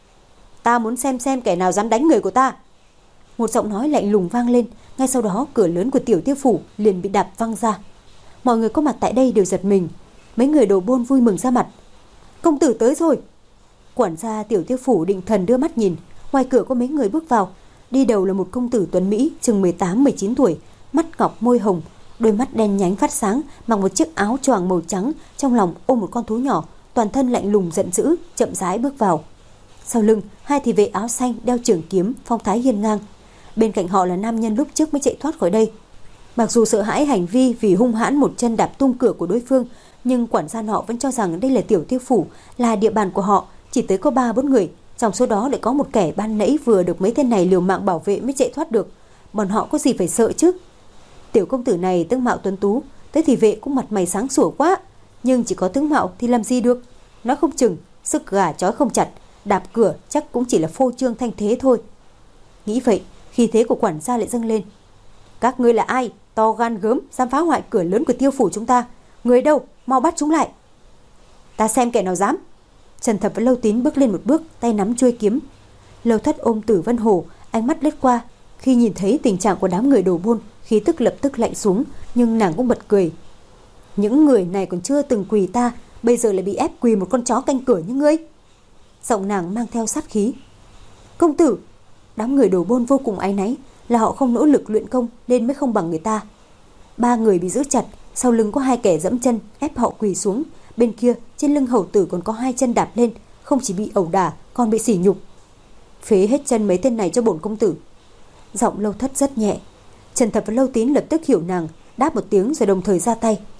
Ta muốn xem xem kẻ nào dám đánh người của ta. Một giọng nói lạnh lùng vang lên, ngay sau đó cửa lớn của tiểu tiêu phủ liền bị đạp văng ra. Mọi người có mặt tại đây đều giật mình, mấy người Đồ Bôn vui mừng ra mặt. Công tử tới rồi. Quản gia tiểu tiêu phủ định thần đưa mắt nhìn, ngoài cửa có mấy người bước vào, đi đầu là một công tử tuấn mỹ chừng mười tám mười chín tuổi, mắt ngọc môi hồng, đôi mắt đen nhánh phát sáng, mặc một chiếc áo choàng màu trắng, trong lòng ôm một con thú nhỏ, toàn thân lạnh lùng giận dữ, chậm rãi bước vào. Sau lưng, hai thị vệ áo xanh đeo trường kiếm, phong thái hiên ngang. Bên cạnh họ là nam nhân lúc trước mới chạy thoát khỏi đây. Mặc dù sợ hãi hành vi vì hung hãn một chân đạp tung cửa của đối phương, nhưng quản gia họ vẫn cho rằng đây là tiểu tiêu phủ, là địa bàn của họ, chỉ tới có ba bốn người, trong số đó lại có một kẻ ban nãy vừa được mấy tên này liều mạng bảo vệ mới chạy thoát được. Bọn họ có gì phải sợ chứ? Tiểu công tử này tướng mạo tuấn tú, tới thị vệ cũng mặt mày sáng sủa quá, nhưng chỉ có tướng mạo thì làm gì được? Nói không chừng sức gà trói không chặt, đạp cửa chắc cũng chỉ là phô trương thanh thế thôi. Nghĩ vậy, khí thế của quản gia lại dâng lên. Các ngươi là ai? To gan gớm, dám phá hoại cửa lớn của tiêu phủ chúng ta. Người đâu? Mau bắt chúng lại. Ta xem kẻ nào dám. Trần Thập và Lâu Tín bước lên một bước, tay nắm chuôi kiếm. Lâu Thất ôm Tử Vân Hồ, ánh mắt lướt qua, khi nhìn thấy tình trạng của đám người Đồ Bôn, khí tức lập tức lạnh xuống, nhưng nàng cũng bật cười. Những người này còn chưa từng quỳ ta, bây giờ lại bị ép quỳ một con chó canh cửa như ngươi. Giọng nàng mang theo sát khí. Công tử! Đám người Đồ Bôn vô cùng áy náy, là họ không nỗ lực luyện công nên mới không bằng người ta. Ba người bị giữ chặt, sau lưng có hai kẻ dẫm chân ép họ quỳ xuống. Bên kia trên lưng hầu tử còn có hai chân đạp lên, không chỉ bị ẩu đả còn bị sỉ nhục. Phế hết chân mấy tên này cho bổn công tử. Giọng Lâu Thất rất nhẹ. Trần Thập và Lâu Tín lập tức hiểu nàng, đáp một tiếng rồi đồng thời ra tay.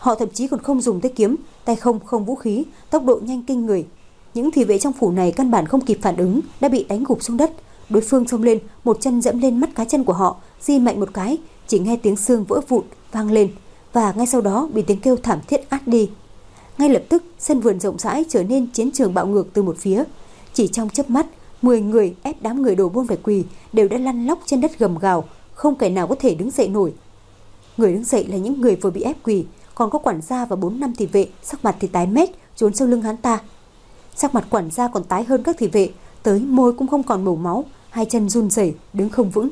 Họ thậm chí còn không dùng tới kiếm, tay không không vũ khí, tốc độ nhanh kinh người. Những thị vệ trong phủ này căn bản không kịp phản ứng, đã bị đánh gục xuống đất. Đối phương xông lên, một chân dẫm lên mắt cá chân của họ, di mạnh một cái, chỉ nghe tiếng xương vỡ vụn vang lên, và ngay sau đó bị tiếng kêu thảm thiết át đi. Ngay lập tức, sân vườn rộng rãi trở nên chiến trường bạo ngược từ một phía. Chỉ trong chớp mắt, mười người ép đám người đổ buôn phải quỳ đều đã lăn lóc trên đất gầm gào, không kẻ nào có thể đứng dậy nổi. Người đứng dậy là những người vừa bị ép quỳ, còn có quản gia và bốn năm thị vệ, sắc mặt thì tái mét, trốn sau lưng hắn ta. Sắc mặt quản gia còn tái hơn các thị vệ, tới môi cũng không còn màu máu, hai chân run rẩy, đứng không vững.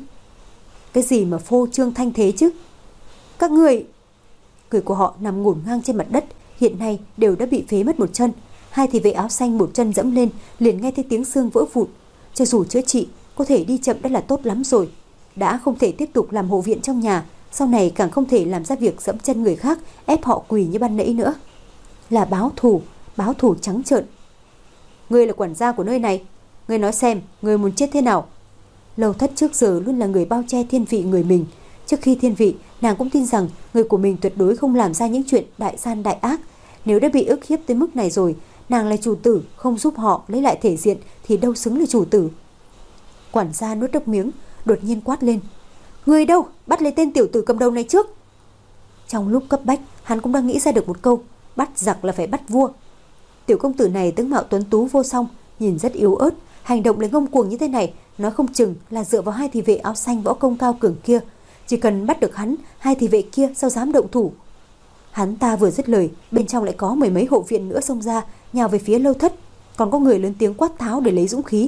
Cái gì mà phô trương thanh thế chứ? Các người... Người của họ nằm ngổn ngang trên mặt đất, hiện nay đều đã bị phế mất một chân. Hai thị vệ áo xanh một chân dẫm lên, liền nghe thấy tiếng xương vỡ vụn. Cho dù chữa trị, có thể đi chậm đã là tốt lắm rồi. Đã không thể tiếp tục làm hộ viện trong nhà, sau này càng không thể làm ra việc dẫm chân người khác, ép họ quỳ như ban nãy nữa. Là báo thù, báo thù trắng trợn. Ngươi là quản gia của nơi này, ngươi nói xem, ngươi muốn chết thế nào? Lâu Thất trước giờ luôn là người bao che thiên vị người mình. Trước khi thiên vị, nàng cũng tin rằng người của mình tuyệt đối không làm ra những chuyện đại gian đại ác. Nếu đã bị ức hiếp tới mức này rồi, nàng là chủ tử, không giúp họ lấy lại thể diện thì đâu xứng là chủ tử. Quản gia nuốt nước miếng, đột nhiên quát lên. Người đâu? Bắt lấy tên tiểu tử cầm đầu này trước. Trong lúc cấp bách, hắn cũng đang nghĩ ra được một câu, bắt giặc là phải bắt vua. Tiểu công tử này tướng mạo tuấn tú vô song, nhìn rất yếu ớt, hành động lại ngông cuồng như thế này, nói không chừng là dựa vào hai thị vệ áo xanh võ công cao cường kia. Chỉ cần bắt được hắn, hai thị vệ kia sao dám động thủ? Hắn ta vừa dứt lời, bên trong lại có mười mấy hộ viện nữa xông ra, nhào về phía Lâu Thất, còn có người lớn tiếng quát tháo để lấy dũng khí.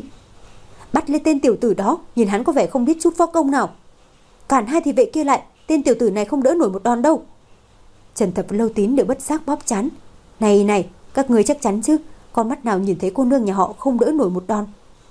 Bắt lấy tên tiểu tử đó, nhìn hắn có vẻ không biết chút võ công nào. Cản hai thị vệ kia lại, tên tiểu tử này không đỡ nổi một đòn đâu. Trần Thập và Lâu Tín đều bất giác bóp chán. Này này, các người chắc chắn chứ, con mắt nào nhìn thấy cô nương nhà họ không đỡ nổi một đòn.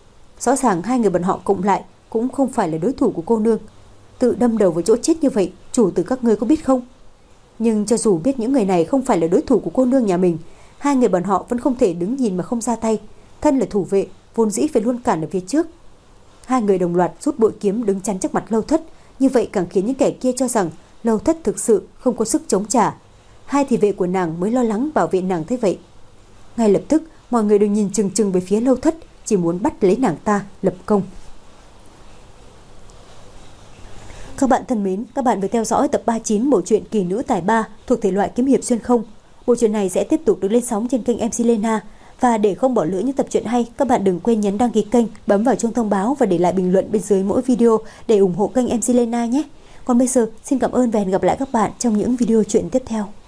Rõ ràng hai người bọn họ cộng lại cũng không phải là đối thủ của cô nương. Tự đâm đầu vào chỗ chết như vậy, chủ tử các ngươi có biết không? Nhưng cho dù biết những người này không phải là đối thủ của cô nương nhà mình, hai người bọn họ vẫn không thể đứng nhìn mà không ra tay. Thân là thủ vệ, vốn dĩ phải luôn cản ở phía trước. Hai người đồng loạt rút bội kiếm đứng chắn trước mặt Lâu Thất, như vậy càng khiến những kẻ kia cho rằng Lâu Thất thực sự không có sức chống trả. Hai thị vệ của nàng mới lo lắng bảo vệ nàng thế vậy. Ngay lập tức, mọi người đều nhìn chừng chừng về phía Lâu Thất, chỉ muốn bắt lấy nàng ta lập công. Các bạn thân mến, các bạn vừa theo dõi tập ba mươi chín bộ truyện Kỳ Nữ Tài Ba thuộc thể loại kiếm hiệp xuyên không. Bộ truyện này sẽ tiếp tục được lên sóng trên kênh em xê Lena. Và để không bỏ lỡ những tập truyện hay, các bạn đừng quên nhấn đăng ký kênh, bấm vào chuông thông báo và để lại bình luận bên dưới mỗi video để ủng hộ kênh em xê Lena nhé. Còn bây giờ, xin cảm ơn và hẹn gặp lại các bạn trong những video truyện tiếp theo.